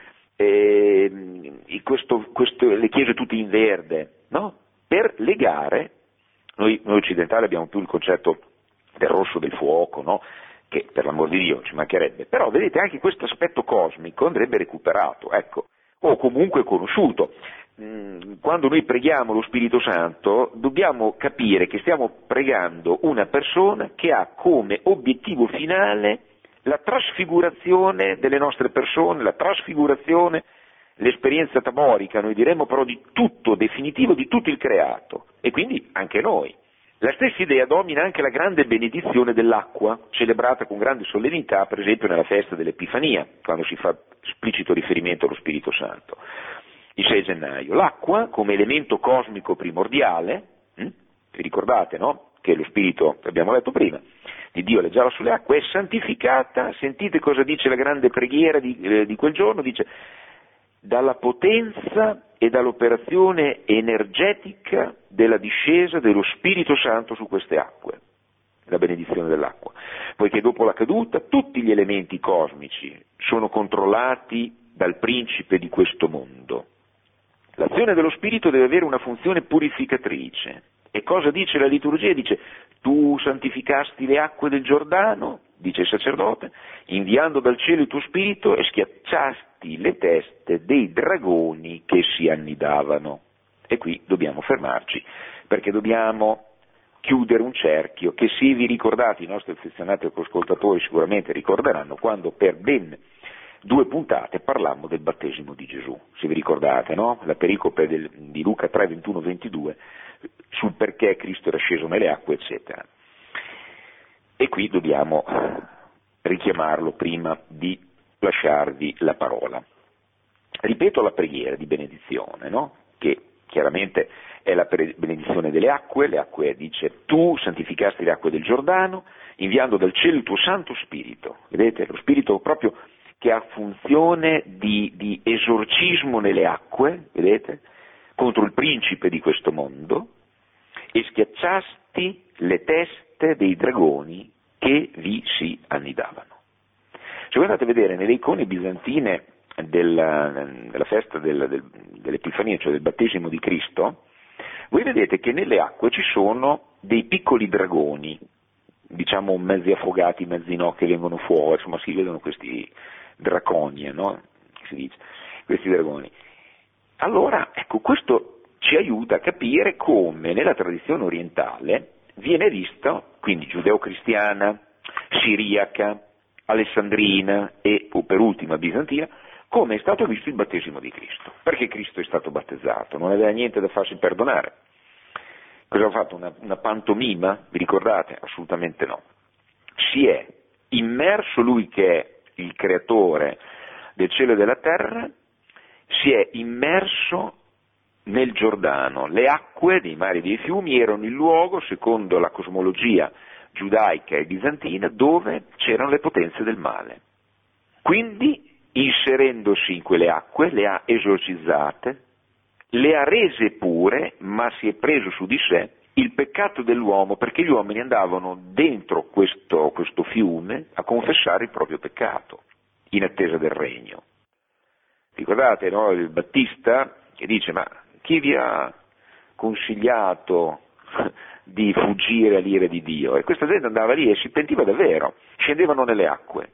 le chiese tutte in verde, no? Per legare, noi occidentali abbiamo più il concetto del rosso del fuoco, no? Che per l'amor di Dio ci mancherebbe, però vedete anche questo aspetto cosmico andrebbe recuperato, ecco, o comunque conosciuto. Quando noi preghiamo lo Spirito Santo dobbiamo capire che stiamo pregando una persona che ha come obiettivo finale la trasfigurazione delle nostre persone, la trasfigurazione, l'esperienza taborica, noi diremmo però di tutto definitivo, di tutto il creato, e quindi anche noi. La stessa idea domina anche la grande benedizione dell'acqua, celebrata con grande solennità, per esempio nella festa dell'Epifania, quando si fa esplicito riferimento allo Spirito Santo, il 6 gennaio. L'acqua, come elemento cosmico primordiale, vi ricordate, no? Che lo Spirito, che abbiamo letto prima, di Dio leggiava sulle acque, è santificata, sentite cosa dice la grande preghiera di quel giorno, dice: dalla potenza e dall'operazione energetica della discesa dello Spirito Santo su queste acque, la benedizione dell'acqua, poiché dopo la caduta tutti gli elementi cosmici sono controllati dal principe di questo mondo. L'azione dello Spirito deve avere una funzione purificatrice. E cosa dice la liturgia? Dice: tu santificasti le acque del Giordano, dice il sacerdote, inviando dal cielo il tuo spirito e schiacciasti le teste dei dragoni che si annidavano. E qui dobbiamo fermarci, perché dobbiamo chiudere un cerchio che, se vi ricordate, i nostri affezionati ascoltatori sicuramente ricorderanno, quando per ben 2 puntate parlammo del battesimo di Gesù, se vi ricordate, no? La pericope di Luca 3, 21, 22, sul perché Cristo era sceso nelle acque, eccetera. E qui dobbiamo richiamarlo prima di lasciarvi la parola. Ripeto la preghiera di benedizione, no? Che chiaramente è la benedizione delle acque. Le acque dice: tu santificasti le acque del Giordano, inviando dal cielo il tuo Santo Spirito. Vedete, lo Spirito proprio che ha funzione di esorcismo nelle acque, vedete, contro il principe di questo mondo, e schiacciasti le teste dei dragoni che vi si annidavano. Se voi andate a vedere nelle icone bizantine della festa dell'Epifania, cioè del battesimo di Cristo, voi vedete che nelle acque ci sono dei piccoli dragoni, diciamo mezzi affogati, mezzi no, che vengono fuori, insomma si vedono questi draconia, no? Si dice, questi dragoni. Allora, ecco, questo ci aiuta a capire come nella tradizione orientale viene vista, quindi giudeo-cristiana, siriaca, alessandrina e, per ultima, bizantina, come è stato visto il battesimo di Cristo. Perché Cristo è stato battezzato? Non aveva niente da farsi perdonare. Cosa ha fatto? Una pantomima? Vi ricordate? Assolutamente no. Si è immerso lui che è il creatore del cielo e della terra, si è immerso nel Giordano. Le acque dei mari e dei fiumi erano il luogo, secondo la cosmologia giudaica e bizantina, dove c'erano le potenze del male. Quindi, inserendosi in quelle acque, le ha esorcizzate, le ha rese pure, ma si è preso su di sé il peccato dell'uomo, perché gli uomini andavano dentro questo fiume a confessare il proprio peccato, in attesa del regno. Ricordate, no? Il Battista che dice: ma chi vi ha consigliato di fuggire all'ira di Dio? E questa gente andava lì e si pentiva davvero, scendevano nelle acque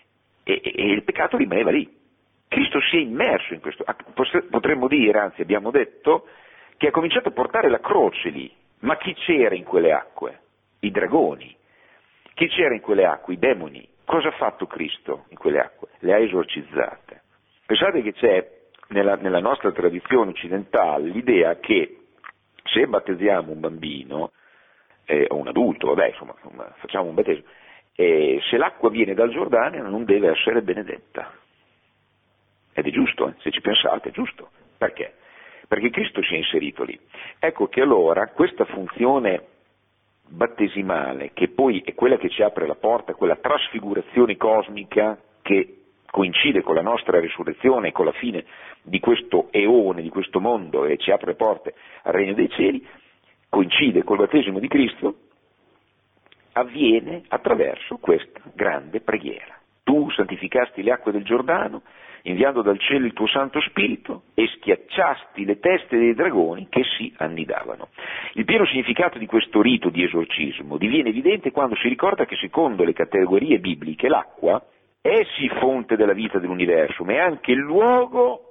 e il peccato rimaneva lì. Cristo si è immerso in questo, potremmo dire, anzi abbiamo detto, che ha cominciato a portare la croce lì. Ma chi c'era in quelle acque? I dragoni. Chi c'era in quelle acque? I demoni. Cosa ha fatto Cristo in quelle acque? Le ha esorcizzate. Pensate che c'è nella nostra tradizione occidentale l'idea che se battezziamo un bambino, o un adulto, vabbè, insomma, facciamo un battesimo, E se l'acqua viene dal Giordano non deve essere benedetta. Ed è giusto, se ci pensate, è giusto. Perché? Perché Cristo si è inserito lì. Ecco che allora questa funzione battesimale, che poi è quella che ci apre la porta, quella trasfigurazione cosmica che coincide con la nostra risurrezione e con la fine di questo eone, di questo mondo, e ci apre le porte al regno dei cieli, coincide col battesimo di Cristo, avviene attraverso questa grande preghiera. Tu santificasti le acque del Giordano, inviando dal cielo il tuo Santo Spirito, e schiacciasti le teste dei dragoni che si annidavano. Il pieno significato di questo rito di esorcismo diviene evidente quando si ricorda che secondo le categorie bibliche l'acqua è sì fonte della vita dell'universo, ma è anche il luogo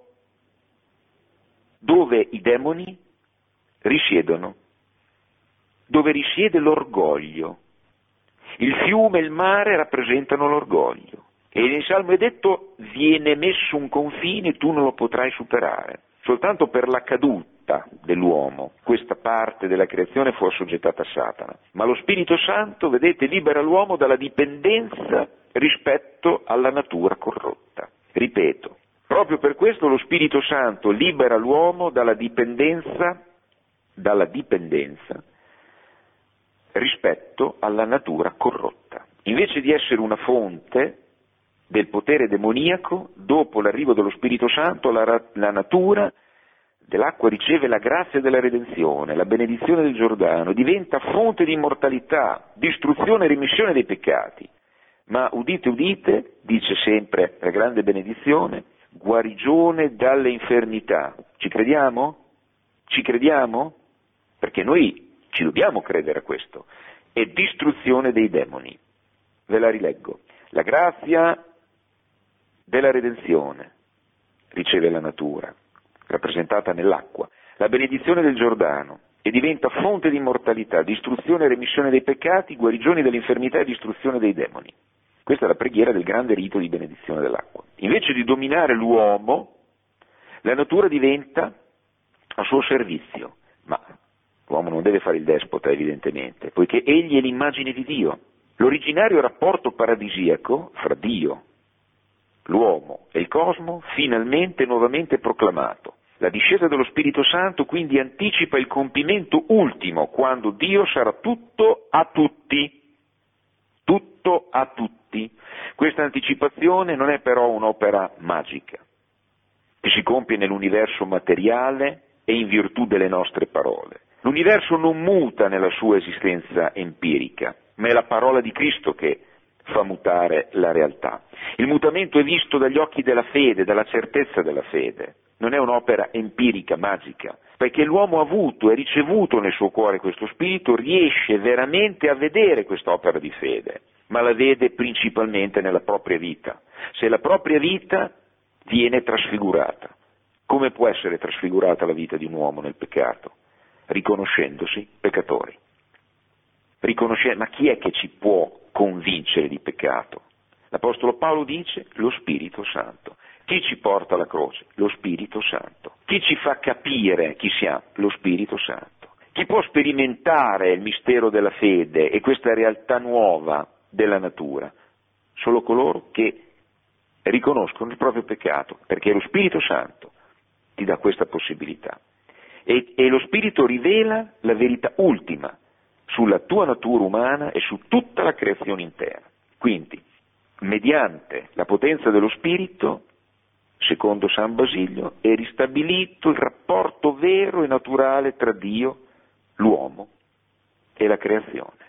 dove i demoni risiedono, dove risiede l'orgoglio. Il fiume e il mare rappresentano l'orgoglio. E nel Salmo è detto: viene messo un confine, tu non lo potrai superare. Soltanto per la caduta dell'uomo questa parte della creazione fu assoggettata a Satana. Ma lo Spirito Santo, vedete, libera l'uomo dalla dipendenza rispetto alla natura corrotta. Ripeto, proprio per questo lo Spirito Santo libera l'uomo dalla dipendenza rispetto alla natura corrotta. Invece di essere una fonte del potere demoniaco, dopo l'arrivo dello Spirito Santo la natura dell'acqua riceve la grazia della redenzione, la benedizione del Giordano, diventa fonte di immortalità, di istruzione e remissione dei peccati. Ma udite, udite, dice sempre la grande benedizione, guarigione dalle infermità. Ci crediamo? Ci crediamo? Perché noi ci dobbiamo credere a questo. E distruzione dei demoni. Ve la rileggo. La grazia della redenzione riceve la natura, rappresentata nell'acqua, la benedizione del Giordano, e diventa fonte di immortalità, distruzione e remissione dei peccati, guarigione dell'infermità e distruzione dei demoni. Questa è la preghiera del grande rito di benedizione dell'acqua. Invece di dominare l'uomo, la natura diventa a suo servizio, ma l'uomo non deve fare il despota, evidentemente, poiché egli è l'immagine di Dio. L'originario rapporto paradisiaco fra Dio, l'uomo e il cosmo, finalmente e nuovamente proclamato. La discesa dello Spirito Santo quindi anticipa il compimento ultimo, quando Dio sarà tutto a tutti. Tutto a tutti. Questa anticipazione non è però un'opera magica, che si compie nell'universo materiale e in virtù delle nostre parole. L'universo non muta nella sua esistenza empirica, ma è la parola di Cristo che fa mutare la realtà. Il mutamento è visto dagli occhi della fede, dalla certezza della fede. Non è un'opera empirica, magica, perché l'uomo ha avuto e ricevuto nel suo cuore questo spirito, riesce veramente a vedere quest'opera di fede, ma la vede principalmente nella propria vita. Se la propria vita viene trasfigurata, come può essere trasfigurata la vita di un uomo nel peccato? Riconoscendosi peccatori. Ma chi è che ci può convincere di peccato? L'Apostolo Paolo dice: lo Spirito Santo. Chi ci porta alla croce? Lo Spirito Santo. Chi ci fa capire chi siamo? Lo Spirito Santo. Chi può sperimentare il mistero della fede e questa realtà nuova della natura? Solo coloro che riconoscono il proprio peccato, perché lo Spirito Santo ti dà questa possibilità. E lo Spirito rivela la verità ultima sulla tua natura umana e su tutta la creazione intera. Quindi, mediante la potenza dello Spirito, secondo San Basilio, è ristabilito il rapporto vero e naturale tra Dio, l'uomo e la creazione.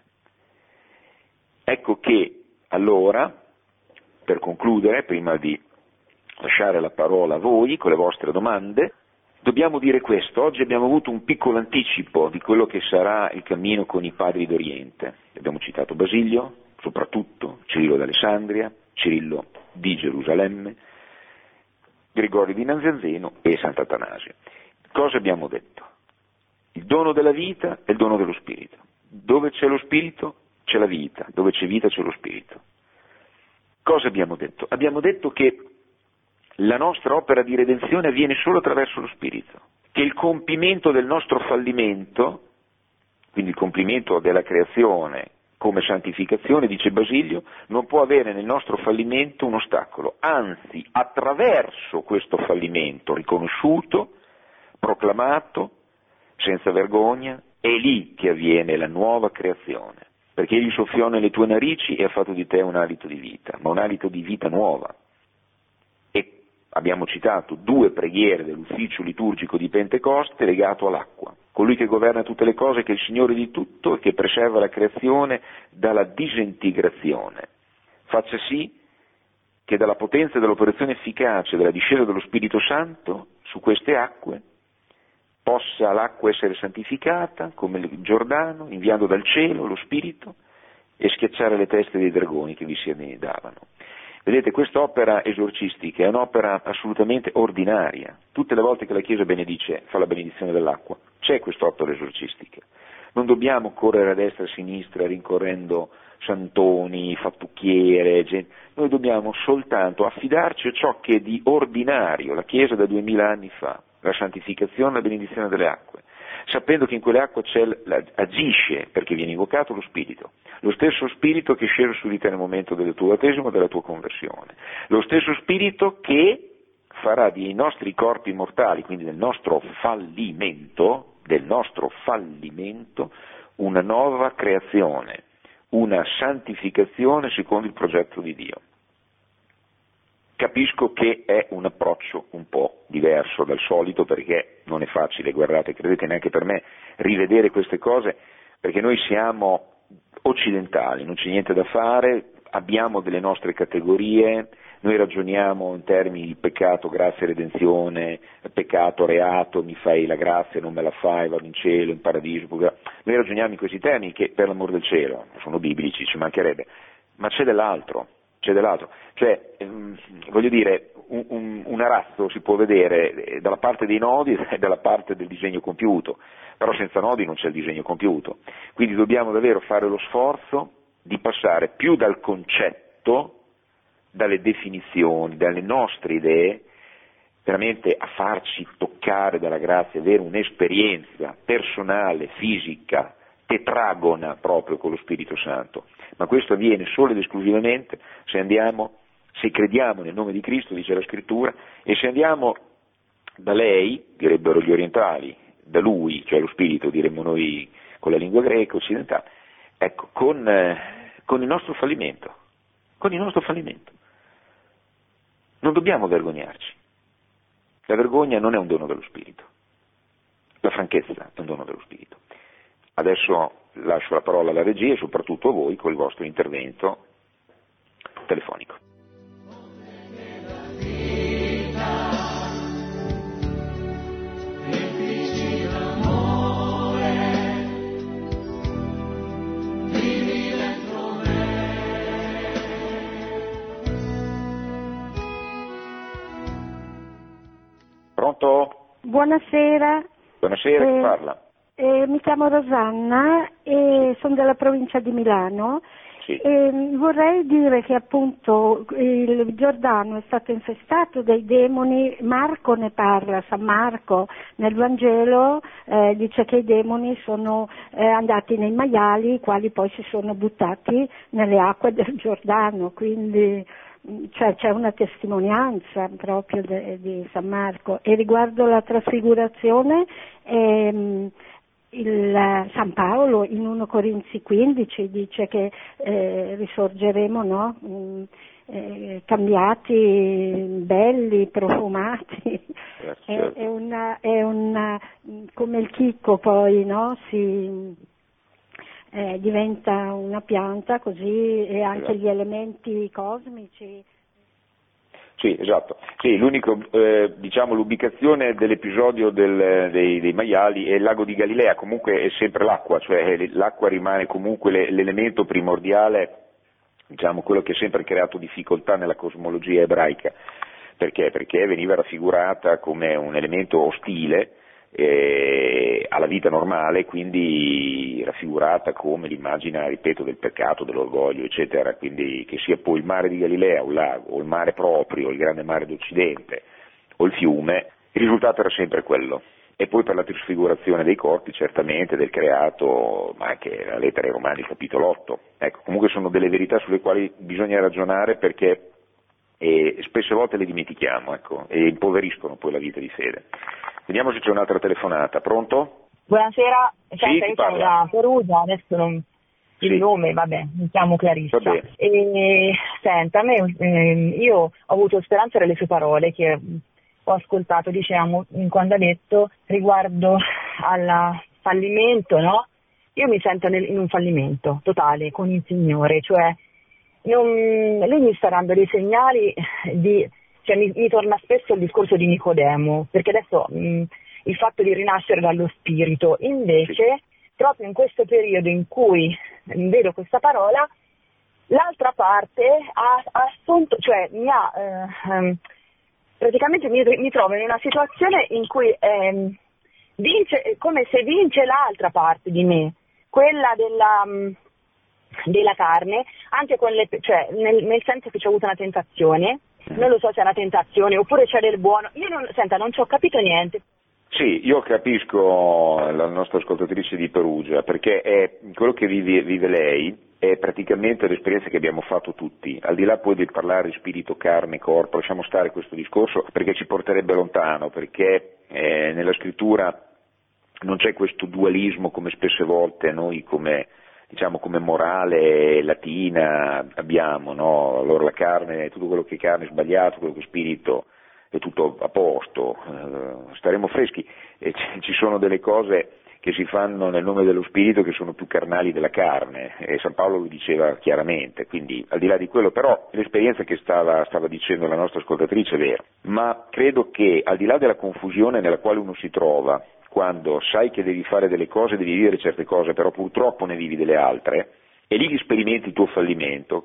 Ecco che allora, per concludere, prima di lasciare la parola a voi con le vostre domande, dobbiamo dire questo: oggi abbiamo avuto un piccolo anticipo di quello che sarà il cammino con i padri d'Oriente. Abbiamo citato Basilio, soprattutto Cirillo d'Alessandria, Cirillo di Gerusalemme, Gregorio di Nazianzeno e Sant'Atanasio. Cosa abbiamo detto? Il dono della vita è il dono dello Spirito. Dove c'è lo Spirito c'è la vita, dove c'è vita c'è lo Spirito. Cosa abbiamo detto? Abbiamo detto che la nostra opera di redenzione avviene solo attraverso lo Spirito, che il compimento del nostro fallimento, quindi il compimento della creazione come santificazione, dice Basilio, non può avere nel nostro fallimento un ostacolo, anzi attraverso questo fallimento riconosciuto, proclamato, senza vergogna, è lì che avviene la nuova creazione, perché egli soffiò nelle tue narici e ha fatto di te un alito di vita, ma un alito di vita nuova. E abbiamo citato 2 preghiere dell'ufficio liturgico di Pentecoste legato all'acqua. Colui che governa tutte le cose, che è il Signore di tutto e che preserva la creazione dalla disintegrazione. Faccia sì che dalla potenza e dall'operazione efficace della discesa dello Spirito Santo su queste acque possa l'acqua essere santificata come il Giordano, inviando dal cielo lo Spirito e schiacciare le teste dei dragoni che vi si annidavano. Vedete, quest'opera esorcistica è un'opera assolutamente ordinaria. Tutte le volte che la Chiesa benedice, fa la benedizione dell'acqua, c'è quest'opera esorcistica. Non dobbiamo correre a destra e a sinistra rincorrendo santoni, fattucchiere, noi dobbiamo soltanto affidarci a ciò che di ordinario la Chiesa da 2000 anni fa, la santificazione e la benedizione delle acque, sapendo che in quelle acque agisce, perché viene invocato lo Spirito, lo stesso Spirito che è sceso su di te nel momento del tuo battesimo e della tua conversione, lo stesso Spirito che farà dei nostri corpi mortali, quindi del nostro fallimento, una nuova creazione, una santificazione secondo il progetto di Dio. Capisco che è un approccio un po' diverso dal solito, perché non è facile, guardate, credete neanche per me, rivedere queste cose, perché noi siamo occidentali, non c'è niente da fare, abbiamo delle nostre categorie, noi ragioniamo in termini di peccato, grazia e redenzione, peccato, reato, mi fai la grazia, non me la fai, vado in cielo, in paradiso, noi ragioniamo in questi termini che per l'amor del cielo sono biblici, ci mancherebbe, ma c'è dell'altro, cioè voglio dire, un arazzo si può vedere dalla parte dei nodi e dalla parte del disegno compiuto, però senza nodi non c'è il disegno compiuto, quindi dobbiamo davvero fare lo sforzo di passare più dal concetto, dalle definizioni, dalle nostre idee, veramente a farci toccare dalla grazia, avere un'esperienza personale, fisica, tetragona proprio con lo Spirito Santo, ma questo avviene solo ed esclusivamente se crediamo nel nome di Cristo, dice la Scrittura, e se andiamo da lei, direbbero gli orientali, da lui, cioè lo Spirito, diremmo noi con la lingua greca occidentale, ecco, con il nostro fallimento, Non dobbiamo vergognarci. La vergogna non è un dono dello Spirito, la franchezza è un dono dello Spirito. Adesso lascio la parola alla regia e soprattutto a voi con il vostro intervento telefonico. Pronto? Buonasera. Buonasera, chi parla? Mi chiamo Rosanna e sono della provincia di Milano. Sì. Vorrei dire che appunto il Giordano è stato infestato dai demoni. Marco ne parla, San Marco nel Vangelo dice che i demoni sono andati nei maiali, i quali poi si sono buttati nelle acque del Giordano, quindi cioè c'è una testimonianza proprio di San Marco. E riguardo la trasfigurazione, San Paolo in 1 Corinzi 15 dice che risorgeremo, no? Cambiati, belli, profumati. È una come il chicco poi, no? Diventa una pianta così, e anche gli elementi cosmici. Sì, esatto. Sì, l'ubicazione dell'episodio dei maiali è il lago di Galilea, comunque è sempre l'acqua, cioè l'acqua rimane comunque l'elemento primordiale, diciamo quello che ha sempre creato difficoltà nella cosmologia ebraica. Perché? Perché veniva raffigurata come un elemento ostile alla vita normale, quindi raffigurata come l'immagine, ripeto, del peccato, dell'orgoglio, eccetera, quindi che sia poi il mare di Galilea, un lago, o il mare proprio, il grande mare d'Occidente, o il fiume, il risultato era sempre quello. e poi per la trasfigurazione dei corpi certamente, del creato, ma anche la lettera ai Romani, il capitolo 8. Ecco, comunque sono delle verità sulle quali bisogna ragionare perché spesse volte le dimentichiamo, ecco, e impoveriscono poi la vita di fede. Vediamo se c'è un'altra telefonata. Pronto? Buonasera, Sì, senta, chi io sono parla? da Perugia, adesso non... il Sì. nome, vabbè, mi chiamo Clarissa. Va bene. E senta, io ho avuto speranza delle sue parole che ho ascoltato, diciamo, quando ha detto riguardo al fallimento, no? Io mi sento in un fallimento totale con il Signore, cioè lui mi sta dando dei segnali cioè mi torna spesso il discorso di Nicodemo, perché adesso il fatto di rinascere dallo spirito, invece proprio in questo periodo in cui vedo questa parola, l'altra parte ha assunto, cioè praticamente mi trovo in una situazione in cui vince, come se vince l'altra parte di me, quella della carne, anche con cioè nel senso che c'è avuto una tentazione, non lo so se è una tentazione oppure c'è del buono, io non ci ho capito niente. Sì, io capisco la nostra ascoltatrice di Perugia, perché è quello che vive lei è praticamente l'esperienza che abbiamo fatto tutti, al di là poi del parlare spirito, carne, corpo, lasciamo stare questo discorso perché ci porterebbe lontano, perché nella scrittura non c'è questo dualismo come spesse volte noi come morale latina abbiamo, no? Allora la carne, tutto quello che è carne è sbagliato, quello che è spirito è tutto a posto, staremo freschi, e ci sono delle cose che si fanno nel nome dello spirito che sono più carnali della carne, e San Paolo lo diceva chiaramente, quindi al di là di quello, però l'esperienza che stava dicendo la nostra ascoltatrice è vera, ma credo che al di là della confusione nella quale uno si trova, quando sai che devi fare delle cose, devi vivere certe cose, però purtroppo ne vivi delle altre, e lì sperimenti il tuo fallimento,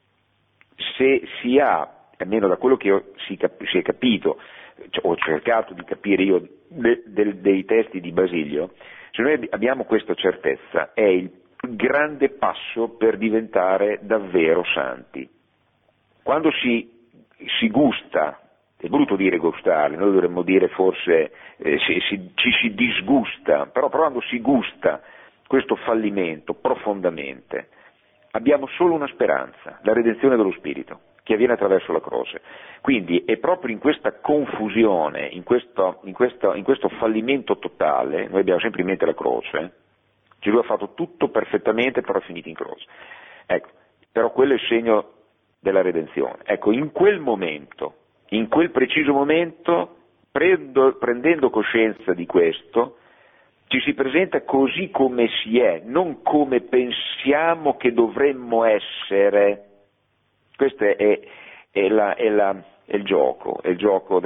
se si ha, almeno da quello che si è capito, ho cercato di capire io dei testi di Basilio, se noi abbiamo questa certezza è il grande passo per diventare davvero santi. Quando si gusta, è brutto dire gustare, noi dovremmo dire forse ci si disgusta, però quando si gusta questo fallimento profondamente, abbiamo solo una speranza, la redenzione dello spirito, che avviene attraverso la croce. Quindi è proprio in questa confusione, in questo fallimento totale, noi abbiamo sempre in mente la croce, Gesù ha fatto tutto perfettamente, però è finito in croce. Ecco, però quello è il segno della redenzione. Ecco, in quel momento, in quel preciso momento, prendendo coscienza di questo, ci si presenta così come si è, non come pensiamo che dovremmo essere. Questo è il gioco, è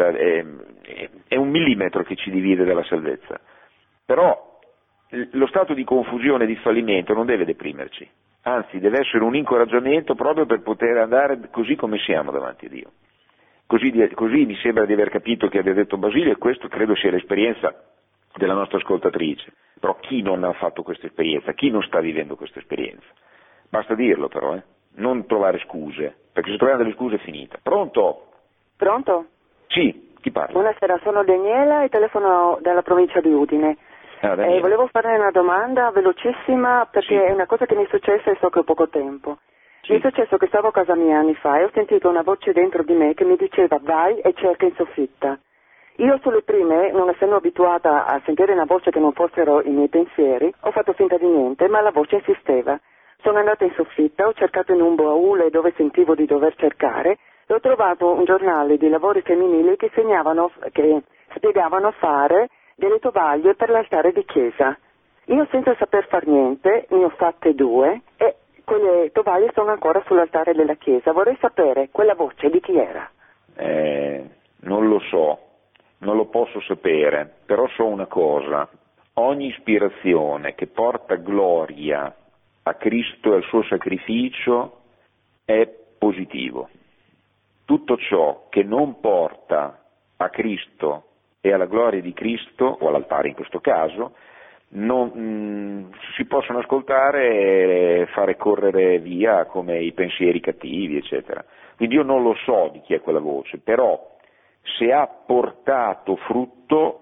un millimetro che ci divide dalla salvezza. Però lo stato di confusione e di fallimento non deve deprimerci, anzi deve essere un incoraggiamento proprio per poter andare così come siamo davanti a Dio. Così mi sembra di aver capito che abbia detto Basilio, e questo credo sia l'esperienza della nostra ascoltatrice. Però chi non ha fatto questa esperienza, chi non sta vivendo questa esperienza? Basta dirlo però, non trovare scuse, perché se troviamo delle scuse è finita. Pronto? Pronto? Sì, chi parla? Buonasera, sono Daniela e telefono dalla provincia di Udine. Volevo fare una domanda velocissima perché Sì. è una cosa che mi è successa e so che ho poco tempo. Sì. Mi è successo che stavo a casa mia anni fa e ho sentito una voce dentro di me che mi diceva vai e cerca in soffitta. Io sulle prime, non essendo abituata a sentire una voce che non fossero i miei pensieri, ho fatto finta di niente, ma la voce insisteva. Sono andata in soffitta, ho cercato in un baule dove sentivo di dover cercare e ho trovato un giornale di lavori femminili che spiegavano a fare delle tovaglie per l'altare di chiesa. Io senza saper far niente, ne ho fatte 2 e quelle tovaglie sono ancora sull'altare della chiesa. Vorrei sapere quella voce di chi era. Non lo so, non lo posso sapere, però so una cosa: ogni ispirazione che porta gloria a Cristo e al suo sacrificio è positivo. Tutto ciò che non porta a Cristo e alla gloria di Cristo, o all'altare in questo caso, non si possono ascoltare e fare correre via come i pensieri cattivi, eccetera. Quindi io non lo so di chi è quella voce, però se ha portato frutto,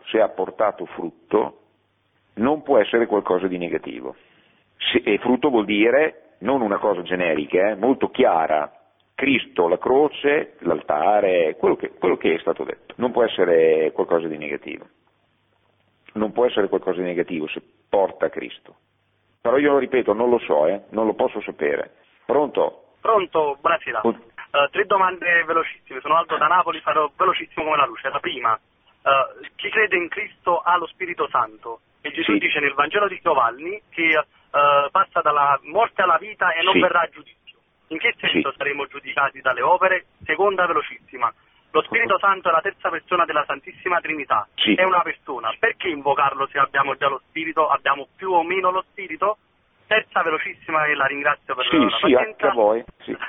non può essere qualcosa di negativo. E frutto vuol dire non una cosa generica, molto chiara. Cristo, la croce, l'altare, quello che è stato detto. Non può essere qualcosa di negativo. Non può essere qualcosa di negativo se porta Cristo. Però io lo ripeto, non lo so, non lo posso sapere. Pronto? Pronto, buonasera. 3 domande velocissime. Sono Aldo da Napoli, farò velocissimo come la luce. La prima, chi crede in Cristo ha lo Spirito Santo? E Gesù dice nel Vangelo di Giovanni che passa dalla morte alla vita e non verrà a giudizio. In che senso saremo giudicati dalle opere? Seconda velocissima. Lo Spirito Santo è la terza persona della Santissima Trinità, è una persona. Perché invocarlo se abbiamo già lo Spirito? Abbiamo più o meno lo Spirito? Terza velocissima, e la ringrazio per la pazienza. Anche a voi.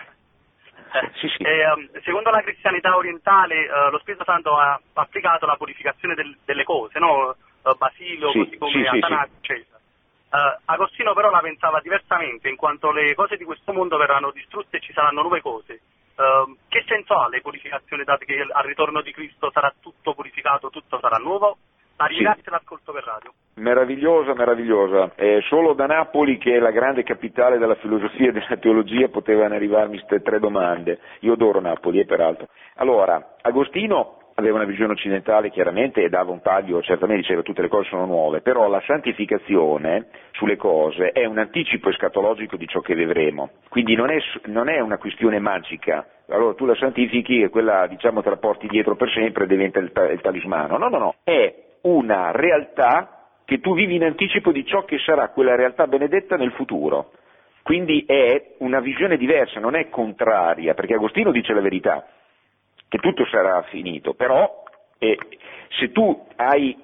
Secondo la cristianità orientale lo Spirito Santo ha applicato la purificazione delle cose, no? Basilio, così come Atanasio, eccetera. Agostino però la pensava diversamente, in quanto le cose di questo mondo verranno distrutte e ci saranno nuove cose. Che senso ha le purificazioni, dato che al ritorno di Cristo sarà tutto purificato, tutto sarà nuovo? La ringrazio e l'ascolto per radio. Meravigliosa. Solo da Napoli, che è la grande capitale della filosofia e della teologia, potevano arrivarmi queste 3 domande. Io adoro Napoli, peraltro. Allora, Agostino aveva una visione occidentale chiaramente e dava un taglio, certamente diceva tutte le cose sono nuove, però la santificazione sulle cose è un anticipo escatologico di ciò che vedremo, quindi non è una questione magica. Allora tu la santifichi e quella, diciamo, te la porti dietro per sempre e diventa il talismano. No, è una realtà che tu vivi in anticipo di ciò che sarà quella realtà benedetta nel futuro. Quindi è una visione diversa, non è contraria, perché Agostino dice la verità, che tutto sarà finito, però se tu hai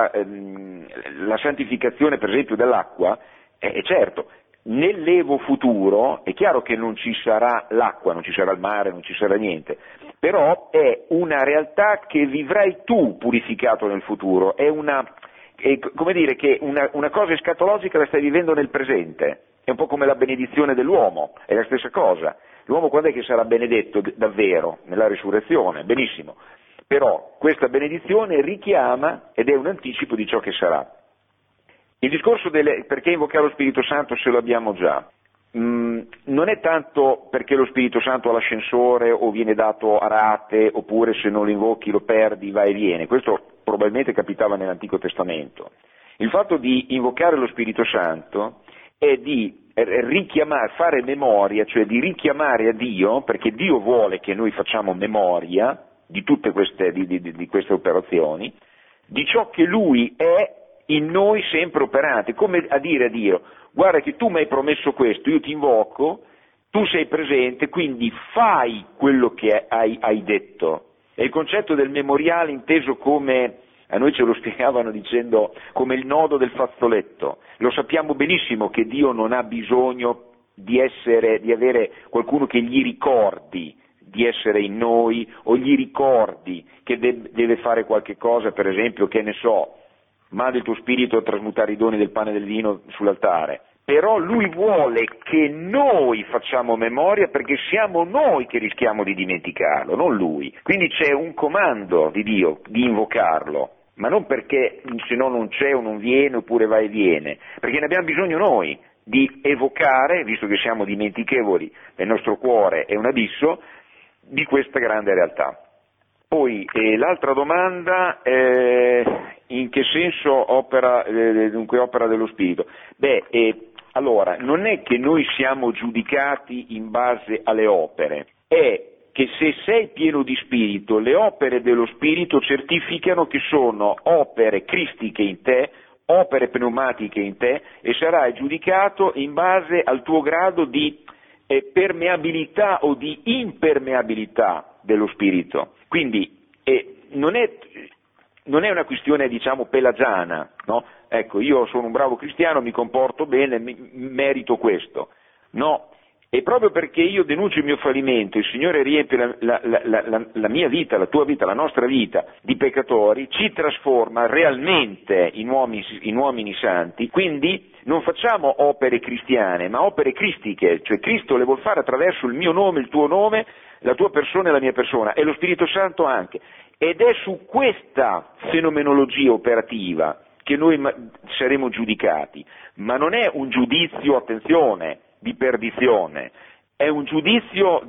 la santificazione per esempio dell'acqua, certo, nell'evo futuro è chiaro che non ci sarà l'acqua, non ci sarà il mare, non ci sarà niente, però è una realtà che vivrai tu purificato nel futuro, è come dire che una cosa escatologica la stai vivendo nel presente, è un po' come la benedizione dell'uomo, è la stessa cosa. L'uomo quando è che sarà benedetto davvero? Nella risurrezione, benissimo. Però questa benedizione richiama ed è un anticipo di ciò che sarà. Il discorso perché invocare lo Spirito Santo se lo abbiamo già, non è tanto perché lo Spirito Santo ha l'ascensore o viene dato a rate, oppure se non lo invochi lo perdi, va e viene. Questo probabilmente capitava nell'Antico Testamento. Il fatto di invocare lo Spirito Santo è di fare memoria, cioè di richiamare a Dio, perché Dio vuole che noi facciamo memoria di tutte queste, di queste operazioni, di ciò che Lui è in noi sempre operante, come a dire a Dio, guarda che tu mi hai promesso questo, io ti invoco, tu sei presente, quindi fai quello che hai detto. È il concetto del memoriale inteso come, a noi ce lo spiegavano dicendo, come il nodo del fazzoletto. Lo sappiamo benissimo che Dio non ha bisogno di avere qualcuno che gli ricordi di essere in noi, o gli ricordi che deve fare qualche cosa, per esempio, che ne so, manda il tuo spirito a trasmutare i doni del pane e del vino sull'altare. Però Lui vuole che noi facciamo memoria, perché siamo noi che rischiamo di dimenticarlo, non Lui. Quindi c'è un comando di Dio di invocarlo, ma non perché se no non c'è o non viene oppure va e viene, perché ne abbiamo bisogno noi di evocare, visto che siamo dimentichevoli, il nostro cuore è un abisso, di questa grande realtà. Poi l'altra domanda, in che senso opera dello Spirito? Allora, non è che noi siamo giudicati in base alle opere, è che se sei pieno di Spirito, le opere dello Spirito certificano che sono opere cristiche in te, opere pneumatiche in te, e sarai giudicato in base al tuo grado di permeabilità o di impermeabilità dello Spirito. Quindi non è una questione, diciamo, pelagiana, no? Ecco, io sono un bravo cristiano, mi comporto bene, merito questo. No, E proprio perché io denuncio il mio fallimento, il Signore riempie la mia vita, la tua vita, la nostra vita di peccatori, ci trasforma realmente in uomini santi, quindi non facciamo opere cristiane, ma opere cristiche, cioè Cristo le vuol fare attraverso il mio nome, il tuo nome, la tua persona e la mia persona, e lo Spirito Santo anche. Ed è su questa fenomenologia operativa che noi saremo giudicati, ma non è un giudizio, attenzione, di perdizione, è un giudizio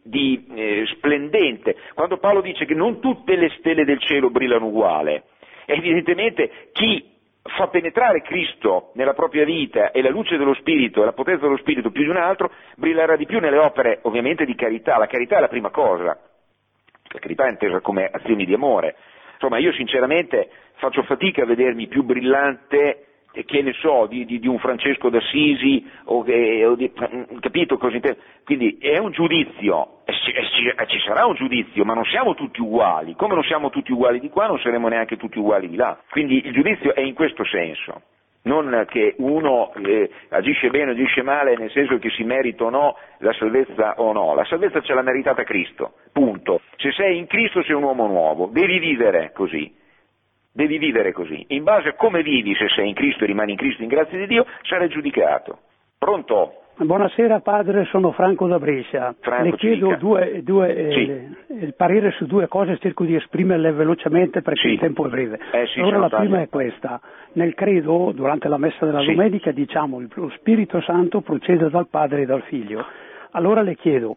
splendente. Quando Paolo dice che non tutte le stelle del cielo brillano uguale, evidentemente chi fa penetrare Cristo nella propria vita e la luce dello Spirito e la potenza dello Spirito più di un altro, brillerà di più nelle opere ovviamente di carità. La carità è la prima cosa, la carità è intesa come azioni di amore. Insomma, io sinceramente faccio fatica a vedermi più brillante, che ne so, di un Francesco d'Assisi, capito cosa intendo? Quindi è un giudizio, ci sarà un giudizio, ma non siamo tutti uguali. Come non siamo tutti uguali di qua, non saremo neanche tutti uguali di là. Quindi il giudizio è in questo senso, non che uno agisce bene o agisce male, nel senso che si merita o no la salvezza o no. La salvezza ce l'ha meritata Cristo, punto. Se sei in Cristo sei un uomo nuovo, devi vivere così. Devi vivere così. In base a come vivi, se sei in Cristo e rimani in Cristo in grazia di Dio, sarai giudicato. Pronto? Buonasera padre, sono Franco da Brescia. Franco, le chiedo il parere su due cose, cerco di esprimerle velocemente perché il tempo è breve. Allora la prima è questa: nel credo, durante la messa della domenica, diciamo lo Spirito Santo procede dal Padre e dal Figlio. Allora le chiedo,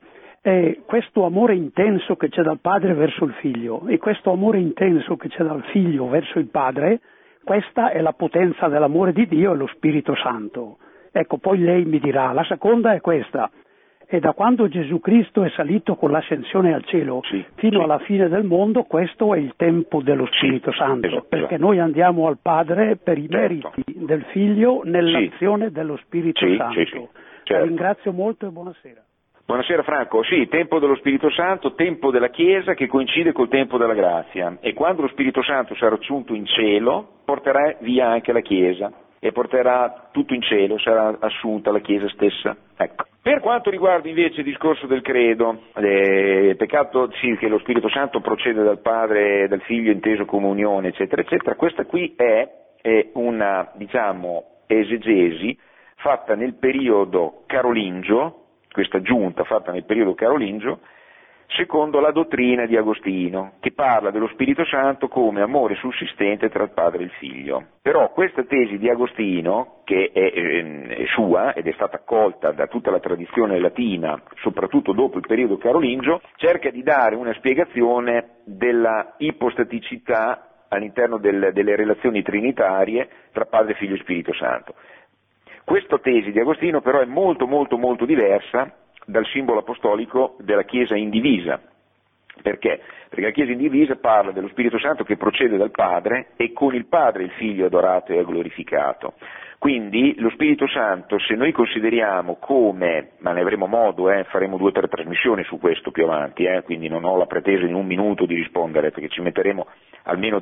questo amore intenso che c'è dal padre verso il figlio e questo amore intenso che c'è dal figlio verso il padre, questa è la potenza dell'amore di Dio e lo Spirito Santo. Ecco, poi lei mi dirà, la seconda è questa: e da quando Gesù Cristo è salito con l'ascensione al cielo fino alla fine del mondo, questo è il tempo dello Spirito Santo, perché noi andiamo al Padre per i meriti del figlio nell'azione dello Spirito Santo. La ringrazio molto e buonasera. Buonasera Franco, sì, tempo dello Spirito Santo, tempo della Chiesa che coincide col tempo della grazia, e quando lo Spirito Santo sarà assunto in cielo porterà via anche la Chiesa e porterà tutto in cielo, sarà assunta la Chiesa stessa. Ecco. Per quanto riguarda invece il discorso del credo, peccato sì che lo Spirito Santo procede dal Padre e dal Figlio inteso come unione, eccetera, eccetera, questa qui è una, diciamo, esegesi fatta nel periodo carolingio, questa giunta fatta nel periodo carolingio, secondo la dottrina di Agostino, che parla dello Spirito Santo come amore sussistente tra il Padre e il Figlio. Però questa tesi di Agostino, che è sua ed è stata accolta da tutta la tradizione latina, soprattutto dopo il periodo carolingio, cerca di dare una spiegazione della ipostaticità all'interno delle relazioni trinitarie tra Padre, Figlio e Spirito Santo. Questa tesi di Agostino però è molto molto molto diversa dal simbolo apostolico della Chiesa indivisa. Perché? Perché la Chiesa indivisa parla dello Spirito Santo che procede dal Padre e con il Padre il Figlio è adorato e è glorificato. Quindi lo Spirito Santo, se noi consideriamo come, ma ne avremo modo, faremo 2 o 3 trasmissioni su questo più avanti, quindi non ho la pretesa in un minuto di rispondere, perché ci metteremo almeno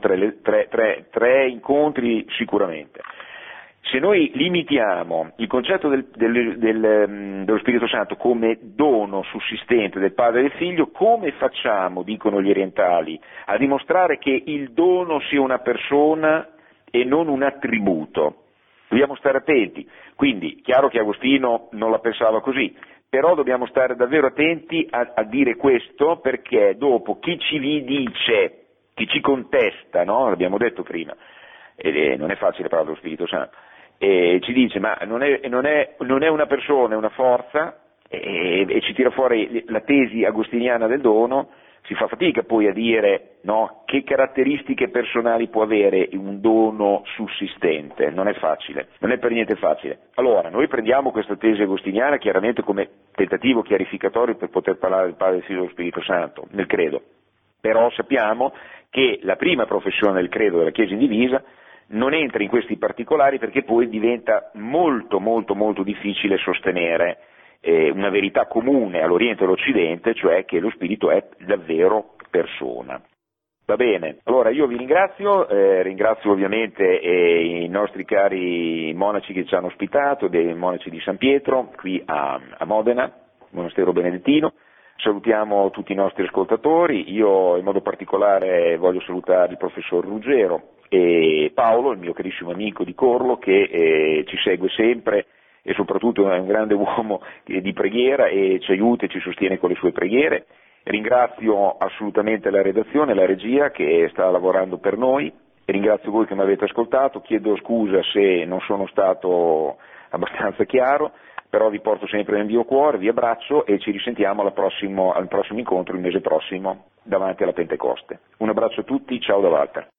3 incontri sicuramente. Se noi limitiamo il concetto dello Spirito Santo come dono sussistente del Padre e del Figlio, come facciamo, dicono gli orientali, a dimostrare che il dono sia una persona e non un attributo? Dobbiamo stare attenti. Quindi, chiaro che Agostino non la pensava così, però dobbiamo stare davvero attenti a dire questo, perché dopo chi ci dice, chi ci contesta, no? L'abbiamo detto prima, e non è facile parlare dello Spirito Santo, e ci dice ma non è una persona, è una forza, e ci tira fuori la tesi agostiniana del dono, si fa fatica poi a dire, no, che caratteristiche personali può avere un dono sussistente, non è facile, non è per niente facile. Allora, noi prendiamo questa tesi agostiniana chiaramente come tentativo chiarificatorio per poter parlare del Padre, del Figlio e dello Spirito Santo nel credo, però sappiamo che la prima professione del credo della Chiesa indivisa non entra in questi particolari, perché poi diventa molto molto molto difficile sostenere una verità comune all'Oriente e all'Occidente, cioè che lo Spirito è davvero persona. Va bene, allora io vi ringrazio, ringrazio ovviamente i nostri cari monaci che ci hanno ospitato, dei monaci di San Pietro qui a Modena, monastero benedettino. Salutiamo tutti i nostri ascoltatori, io in modo particolare voglio salutare il professor Ruggero e Paolo, il mio carissimo amico di Corlo, che ci segue sempre e soprattutto è un grande uomo di preghiera e ci aiuta e ci sostiene con le sue preghiere. Ringrazio assolutamente la redazione, la regia che sta lavorando per noi, e ringrazio voi che mi avete ascoltato, chiedo scusa se non sono stato abbastanza chiaro, però vi porto sempre nel mio cuore, vi abbraccio e ci risentiamo al prossimo incontro il mese prossimo davanti alla Pentecoste. Un abbraccio a tutti, ciao da Walter.